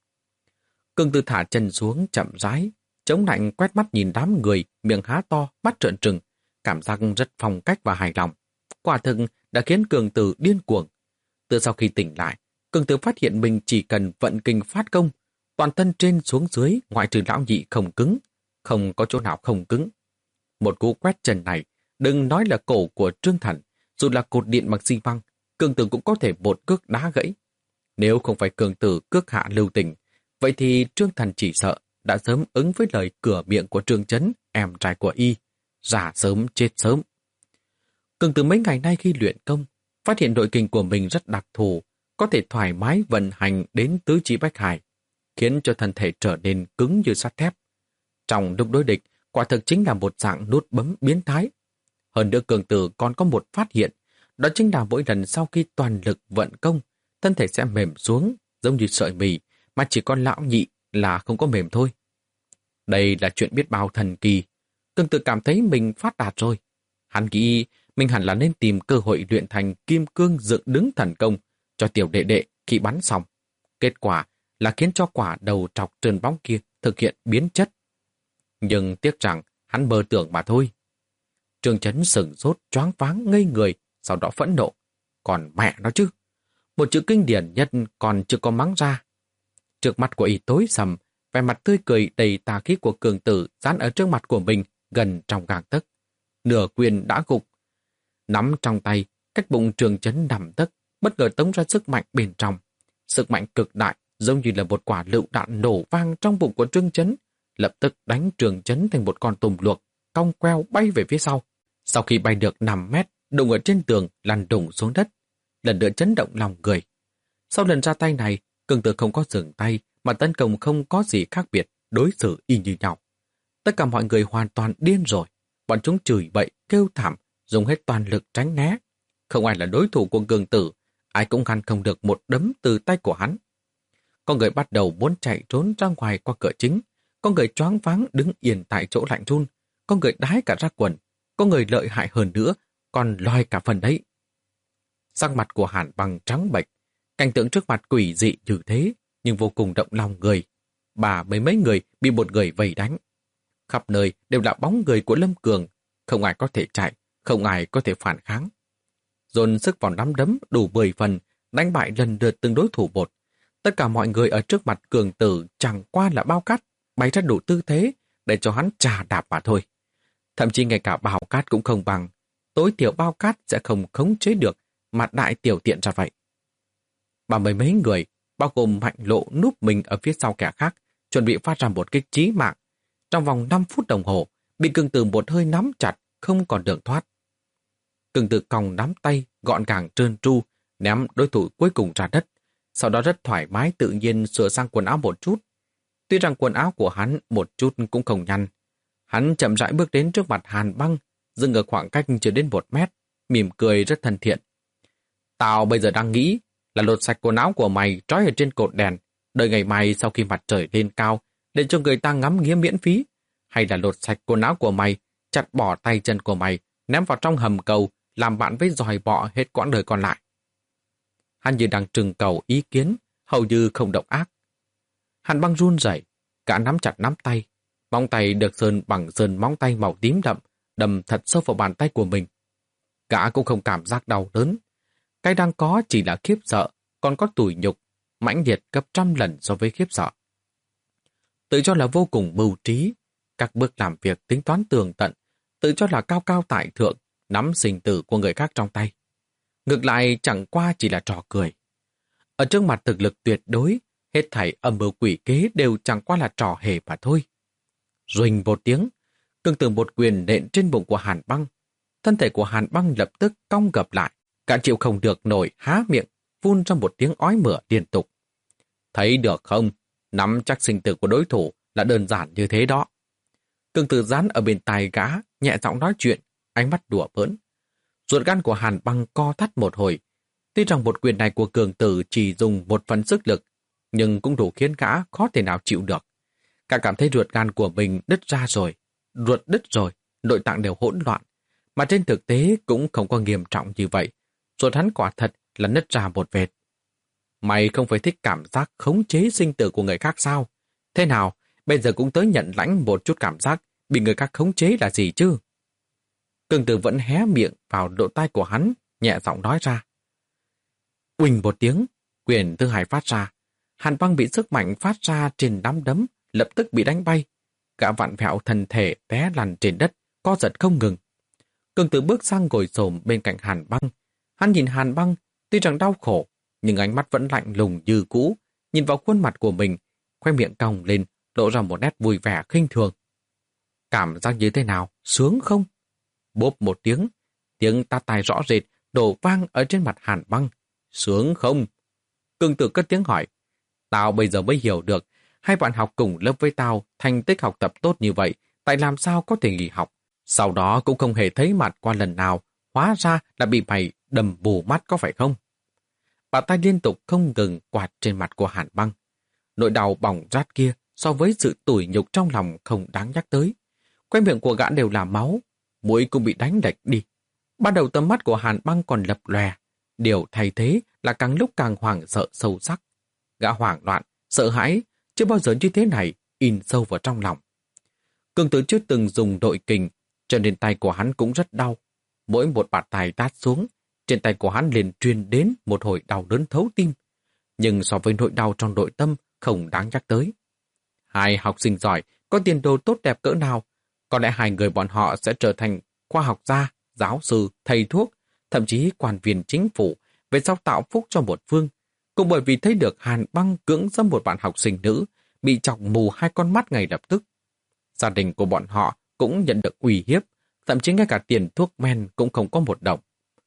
Cường Tử thả chân xuống chậm rãi, chống lạnh quét mắt nhìn đám người, miệng há to, mắt trợn trừng, cảm giác rất phong cách và hài lòng. Quả thực đã khiến Cường Tử điên cuồng. Từ sau khi tỉnh lại, Cường Tử phát hiện mình chỉ cần vận kinh phát công, toàn thân trên xuống dưới ngoại trừ lão nhị không cứng, không có chỗ nào không cứng. Một cú quét chân này, đừng nói là cổ của Trương Thần, dù là cột điện bằng xi măng, Cường Tử cũng có thể một cước đá gãy. Nếu không phải Cường Tử cước hạ lưu tình, vậy thì Trương Thần chỉ sợ đã sớm ứng với lời cửa miệng của Trương Chấn, em trai của y, già sớm chết sớm. Cường Tử mấy ngày nay khi luyện công, phát hiện nội kinh của mình rất đặc thù, có thể thoải mái vận hành đến tứ chi bách hải, khiến cho thân thể trở nên cứng như sắt thép. Trong lúc đối địch, quả thực chính là một dạng nút bấm biến thái. Hơn nữa Cường Tử còn có một phát hiện, đó chính là mỗi lần sau khi toàn lực vận công, thân thể sẽ mềm xuống, giống như sợi mì, mà chỉ có lão nhị là không có mềm thôi. Đây là chuyện biết bao thần kỳ. Cường Tử cảm thấy mình phát đạt rồi. Hắn nghĩ mình hẳn là nên tìm cơ hội luyện thành kim cương dựng đứng thần công cho tiểu đệ đệ khi bắn xong. Kết quả là khiến cho quả đầu trọc trơn bóng kia thực hiện biến chất. Nhưng tiếc rằng hắn mơ tưởng mà thôi. Trương Chấn sửng sốt, choáng váng ngây người, sau đó phẫn nộ. Còn mẹ nó chứ. Một chữ kinh điển nhất còn chưa có mắng ra. Trước mặt của y tối sầm, vẻ mặt tươi cười đầy tà khí của Cường Tử dán ở trước mặt của mình gần trong gang tấc. Nửa quyền đã gục. Nắm trong tay, cách bụng Trương Chấn nằm tấc, bất ngờ tống ra sức mạnh bên trong. Sức mạnh cực đại, giống như là một quả lựu đạn nổ vang trong bụng của Trương Chấn, lập tức đánh Trương Chấn thành một con tùm luộc, cong queo bay về phía sau. Sau khi bay được năm mét, đụng ở trên tường, lăn đùng xuống đất, lần nữa chấn động lòng người. Sau lần ra tay này, Cường Tử không có dừng tay, mà tấn công không có gì khác biệt, đối xử y như nhau. Tất cả mọi người hoàn toàn điên rồi, bọn chúng chửi bậy, kêu thảm, dùng hết toàn lực tránh né. Không ai là đối thủ của Cường Tử, ai cũng ngăn không được một đấm từ tay của hắn. Có người bắt đầu muốn chạy trốn ra ngoài qua cửa chính, có người choáng váng đứng yên tại chỗ lạnh run, có người đái cả ra quần, có người lợi hại hơn nữa, còn lòi cả phần đấy. Sắc mặt của Hàn Băng trắng bệch, cảnh tượng trước mặt quỷ dị như thế, nhưng vô cùng động lòng người. Bà mấy mấy người bị một người vây đánh. Khắp nơi đều là bóng người của Lâm Cường, không ai có thể chạy, không ai có thể phản kháng. Dồn sức vào nắm đấm đủ mười phần, đánh bại lần lượt từng đối thủ một. Tất cả mọi người ở trước mặt Cường Tử chẳng qua là bao cát, bày ra đủ tư thế để cho hắn trà đạp mà thôi. Thậm chí ngay cả bao cát cũng không bằng, tối thiểu bao cát sẽ không khống chế được, mà đại tiểu tiện ra vậy. Ba mươi mấy người, bao gồm Mạnh Lộ núp mình ở phía sau kẻ khác, chuẩn bị phát ra một kích chí mạng. Trong vòng năm phút đồng hồ, bị Cường Tử một hơi nắm chặt, không còn đường thoát. Cường Tử còng nắm tay, gọn gàng trơn tru, ném đối thủ cuối cùng ra đất, sau đó rất thoải mái tự nhiên sửa sang quần áo một chút. Tuy rằng quần áo của hắn một chút cũng không nhăn. Hắn chậm rãi bước đến trước mặt Hàn Băng, dừng ở khoảng cách chưa đến một mét, mỉm cười rất thân thiện. Tao bây giờ đang nghĩ là lột sạch quần áo của mày trói ở trên cột đèn, đợi ngày mai sau khi mặt trời lên cao, để cho người ta ngắm nghía miễn phí, hay là lột sạch quần áo của mày, chặt bỏ tay chân của mày, ném vào trong hầm cầu, làm bạn với giòi bọ hết quãng đời còn lại. Hắn như đang trưng cầu ý kiến, hầu như không độc ác. Hàn Băng run rẩy, cả nắm chặt nắm tay, Móng tay được sơn bằng sơn móng tay màu tím đậm, đâm thật sâu vào bàn tay của mình. Gã cũng không cảm giác đau đớn. Cái đang có chỉ là khiếp sợ, còn có tủi nhục, mãnh liệt gấp trăm lần so với khiếp sợ. Tự cho là vô cùng mưu trí, các bước làm việc tính toán tường tận, tự cho là cao cao tại thượng, nắm sinh tử của người khác trong tay. Ngược lại chẳng qua chỉ là trò cười. Ở trước mặt thực lực tuyệt đối, hết thảy âm mưu quỷ kế đều chẳng qua là trò hề mà thôi. Ruỳnh một tiếng, Cương Tử một quyền nện trên bụng của Hàn Băng. Thân thể của Hàn Băng lập tức cong gập lại, cả chịu không được nổi há miệng, phun ra một tiếng ói mửa liên tục. Thấy được không? Nắm chắc sinh tử của đối thủ là đơn giản như thế đó. Cương Tử dán ở bên tai gã, nhẹ giọng nói chuyện, ánh mắt đùa bỡn. Ruột gan của Hàn Băng co thắt một hồi. Tuy rằng một quyền này của Cường Tử chỉ dùng một phần sức lực, nhưng cũng đủ khiến gã khó thể nào chịu được. Cả cảm thấy ruột gan của mình đứt ra rồi, ruột đứt rồi, nội tạng đều hỗn loạn. Mà trên thực tế cũng không có nghiêm trọng như vậy. Ruột hắn quả thật là nứt ra một vệt. Mày không phải thích cảm giác khống chế sinh tử của người khác sao? Thế nào, bây giờ cũng tới nhận lãnh một chút cảm giác bị người khác khống chế là gì chứ? Cường Tử vẫn hé miệng vào độ tai của hắn, nhẹ giọng nói ra. Uỳnh một tiếng, quyền thứ hai phát ra. Hàn Băng bị sức mạnh phát ra trên nắm đấm, lập tức bị đánh bay. Gã vặn vẹo thân thể té lăn trên đất, co giật không ngừng. Cường Tử bước sang ngồi xổm bên cạnh Hàn Băng. Hắn nhìn Hàn Băng, tuy rằng đau khổ, nhưng ánh mắt vẫn lạnh lùng như cũ, nhìn vào khuôn mặt của mình, khoe miệng cong lên, lộ ra một nét vui vẻ khinh thường. Cảm giác như thế nào? Sướng không? Bốp một tiếng, tiếng tát tai rõ rệt đổ vang ở trên mặt Hàn Băng. Sướng không? Cường Tử cất tiếng hỏi. Tao bây giờ mới hiểu được, hai bạn học cùng lớp với tao, thành tích học tập tốt như vậy, tại làm sao có thể nghỉ học? Sau đó cũng không hề thấy mặt qua lần nào, hóa ra là bị mày đầm bù mắt có phải không? Bàn tay liên tục không ngừng quạt trên mặt của Hàn Băng. Nỗi đau bỏng rát kia so với sự tủi nhục trong lòng không đáng nhắc tới. Quay miệng của gã đều là máu, mũi cũng bị đánh lệch đi. Ban đầu tầm mắt của Hàn Băng còn lập lòe, điều thay thế là càng lúc càng hoảng sợ sâu sắc. Gã hoảng loạn, sợ hãi, chưa bao giờ như thế này, in sâu vào trong lòng. Cường Tử chưa từng dùng nội kình, cho nên tay của hắn cũng rất đau. Mỗi một bạt tay tát xuống, trên tay của hắn liền truyền đến một hồi đau đớn thấu tim. Nhưng so với nỗi đau trong nội tâm, không đáng nhắc tới. Hai học sinh giỏi, có tiền đồ tốt đẹp cỡ nào, có lẽ hai người bọn họ sẽ trở thành khoa học gia, giáo sư, thầy thuốc, thậm chí quan viên chính phủ, về sau tạo phúc cho một phương. Cũng bởi vì thấy được Hàn Băng cưỡng dâm một bạn học sinh nữ, bị chọc mù hai con mắt ngay lập tức. Gia đình của bọn họ cũng nhận được uy hiếp, thậm chí ngay cả tiền thuốc men cũng không có một đồng.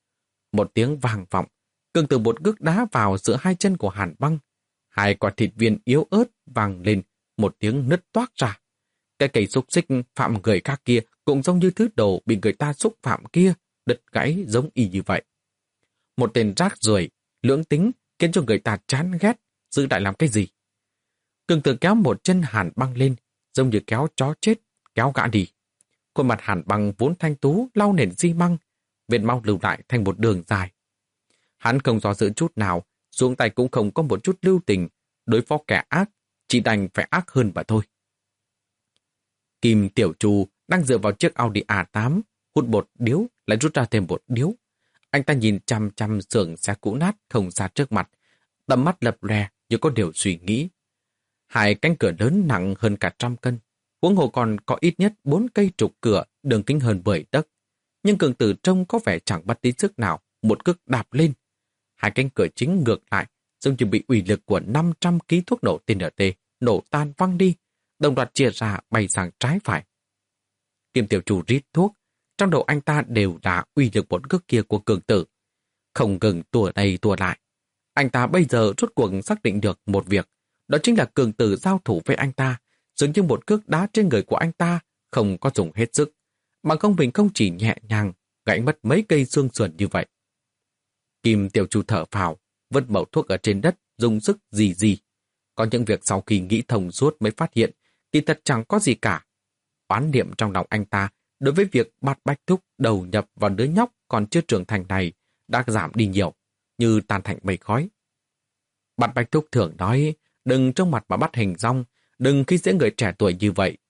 Một tiếng vang vọng, Cường Tử một cước đá vào giữa hai chân của Hàn Băng. Hai quả thịt viên yếu ớt vang lên, một tiếng nứt toác ra. Cái cây xúc xích phạm người khác kia cũng giống như thứ đồ bị người ta xúc phạm kia, đứt gãy giống y như vậy. Một tên rác rưởi, lưỡng tính, khiến cho người ta chán ghét, giữ lại làm cái gì? Cường Tử kéo một chân Hàn Băng lên, giống như kéo chó chết, kéo gã đi. Khuôn mặt Hàn Băng vốn thanh tú, lau nền xi măng, vết máu lưu lại thành một đường dài. Hắn không do dự chút nào, xuống tay cũng không có một chút lưu tình, đối phó kẻ ác, chỉ đành phải ác hơn mà thôi. Kim Tiểu Trù đang dựa vào chiếc Audi a tám, hút một điếu, lại rút ra thêm một điếu. Anh ta nhìn chăm chăm xưởng xe cũ nát không xa trước mặt, tầm mắt lập lòe như có điều suy nghĩ. Hai cánh cửa lớn nặng hơn cả trăm cân, huống hồ còn có ít nhất bốn cây trục cửa đường kính hơn mười tấc. Nhưng Cường Tử trông có vẻ chẳng bắt tí sức nào, một cước đạp lên. Hai cánh cửa chính ngược lại, giống như bị ủy lực của năm trăm ký thuốc nổ tê en tê nổ tan văng đi, đồng loạt chia ra bay sang trái phải. Kim Tiểu Trù rít thuốc, trong đầu anh ta đều là uy lực một cước kia của Cường Tử. Không ngừng tua đây tua lại. Anh ta bây giờ rốt cuộc xác định được một việc, đó chính là Cường Tử giao thủ với anh ta, dường như một cước đá trên người của anh ta không có dùng hết sức, mà không mình không chỉ nhẹ nhàng gãy mất mấy cây xương sườn như vậy. Kim Tiểu Trù thở phào, vứt mẩu thuốc ở trên đất, dùng sức gì gì. Có những việc sau khi nghĩ thông suốt mới phát hiện, thì thật chẳng có gì cả. Oán niệm trong lòng anh ta đối với việc bắt Bách Thúc đầu nhập vào đứa nhóc còn chưa trưởng thành này đã giảm đi nhiều, như tan thành mây khói. Bắt Bách Thúc thường nói, đừng trong mặt mà bắt hình rong, đừng khi dễ người trẻ tuổi như vậy.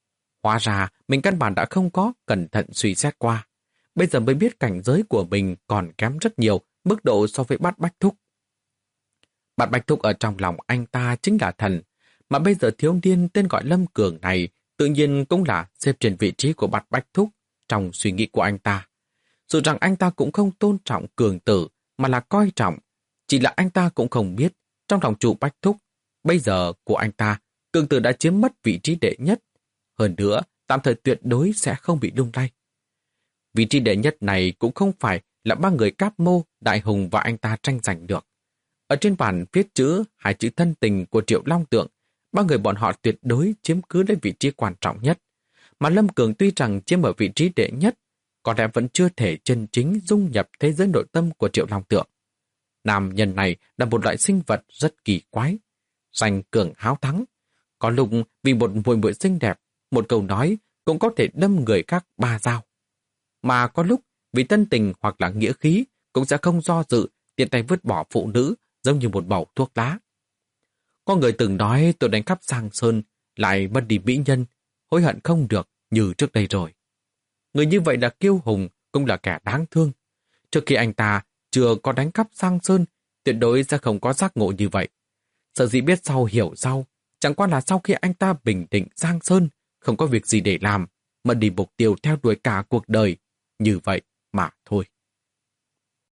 Hóa ra mình căn bản đã không có cẩn thận suy xét qua. Bây giờ mới biết cảnh giới của mình còn kém rất nhiều mức độ so với Bát Bách Thúc. Bát Bách Thúc ở trong lòng anh ta chính là thần, mà bây giờ thiếu niên tên gọi Lâm Cường này tự nhiên cũng là xếp trên vị trí của Bát Bách Thúc trong suy nghĩ của anh ta. Dù rằng anh ta cũng không tôn trọng Cường tử mà là coi trọng, chỉ là anh ta cũng không biết trong lòng chủ Bách Thúc bây giờ của anh ta, Cường tử đã chiếm mất vị trí đệ nhất. Hơn nữa, tạm thời tuyệt đối sẽ không bị lung lay. Vị trí đệ nhất này cũng không phải là ba người Cáp Mô, Đại Hùng và anh ta tranh giành được. Ở trên bản viết chữ hai chữ thân tình của Triệu Long Tượng, ba người bọn họ tuyệt đối chiếm cứ lấy vị trí quan trọng nhất. Mà Lâm Cường tuy rằng chiếm ở vị trí đệ nhất, có lẽ vẫn chưa thể chân chính dung nhập thế giới nội tâm của Triệu Long Tượng. Nam nhân này là một loại sinh vật rất kỳ quái, danh cường háo thắng. Có lúc vì một muội muội xinh đẹp, một câu nói cũng có thể đâm người khác ba dao. Mà có lúc vì tân tình hoặc là nghĩa khí cũng sẽ không do dự tiện tay vứt bỏ phụ nữ giống như một bầu thuốc lá. Có người từng nói tôi đánh cắp Giang Sơn lại mất đi mỹ nhân, hối hận không được như trước đây rồi. Người như vậy là kiêu hùng, cũng là kẻ đáng thương. Trước khi anh ta chưa có đánh cắp Giang Sơn, tuyệt đối sẽ không có giác ngộ như vậy. Sở dĩ biết sau hiểu sau, chẳng qua là sau khi anh ta bình định Giang Sơn, không có việc gì để làm, mất đi mục tiêu theo đuổi cả cuộc đời, như vậy mà thôi.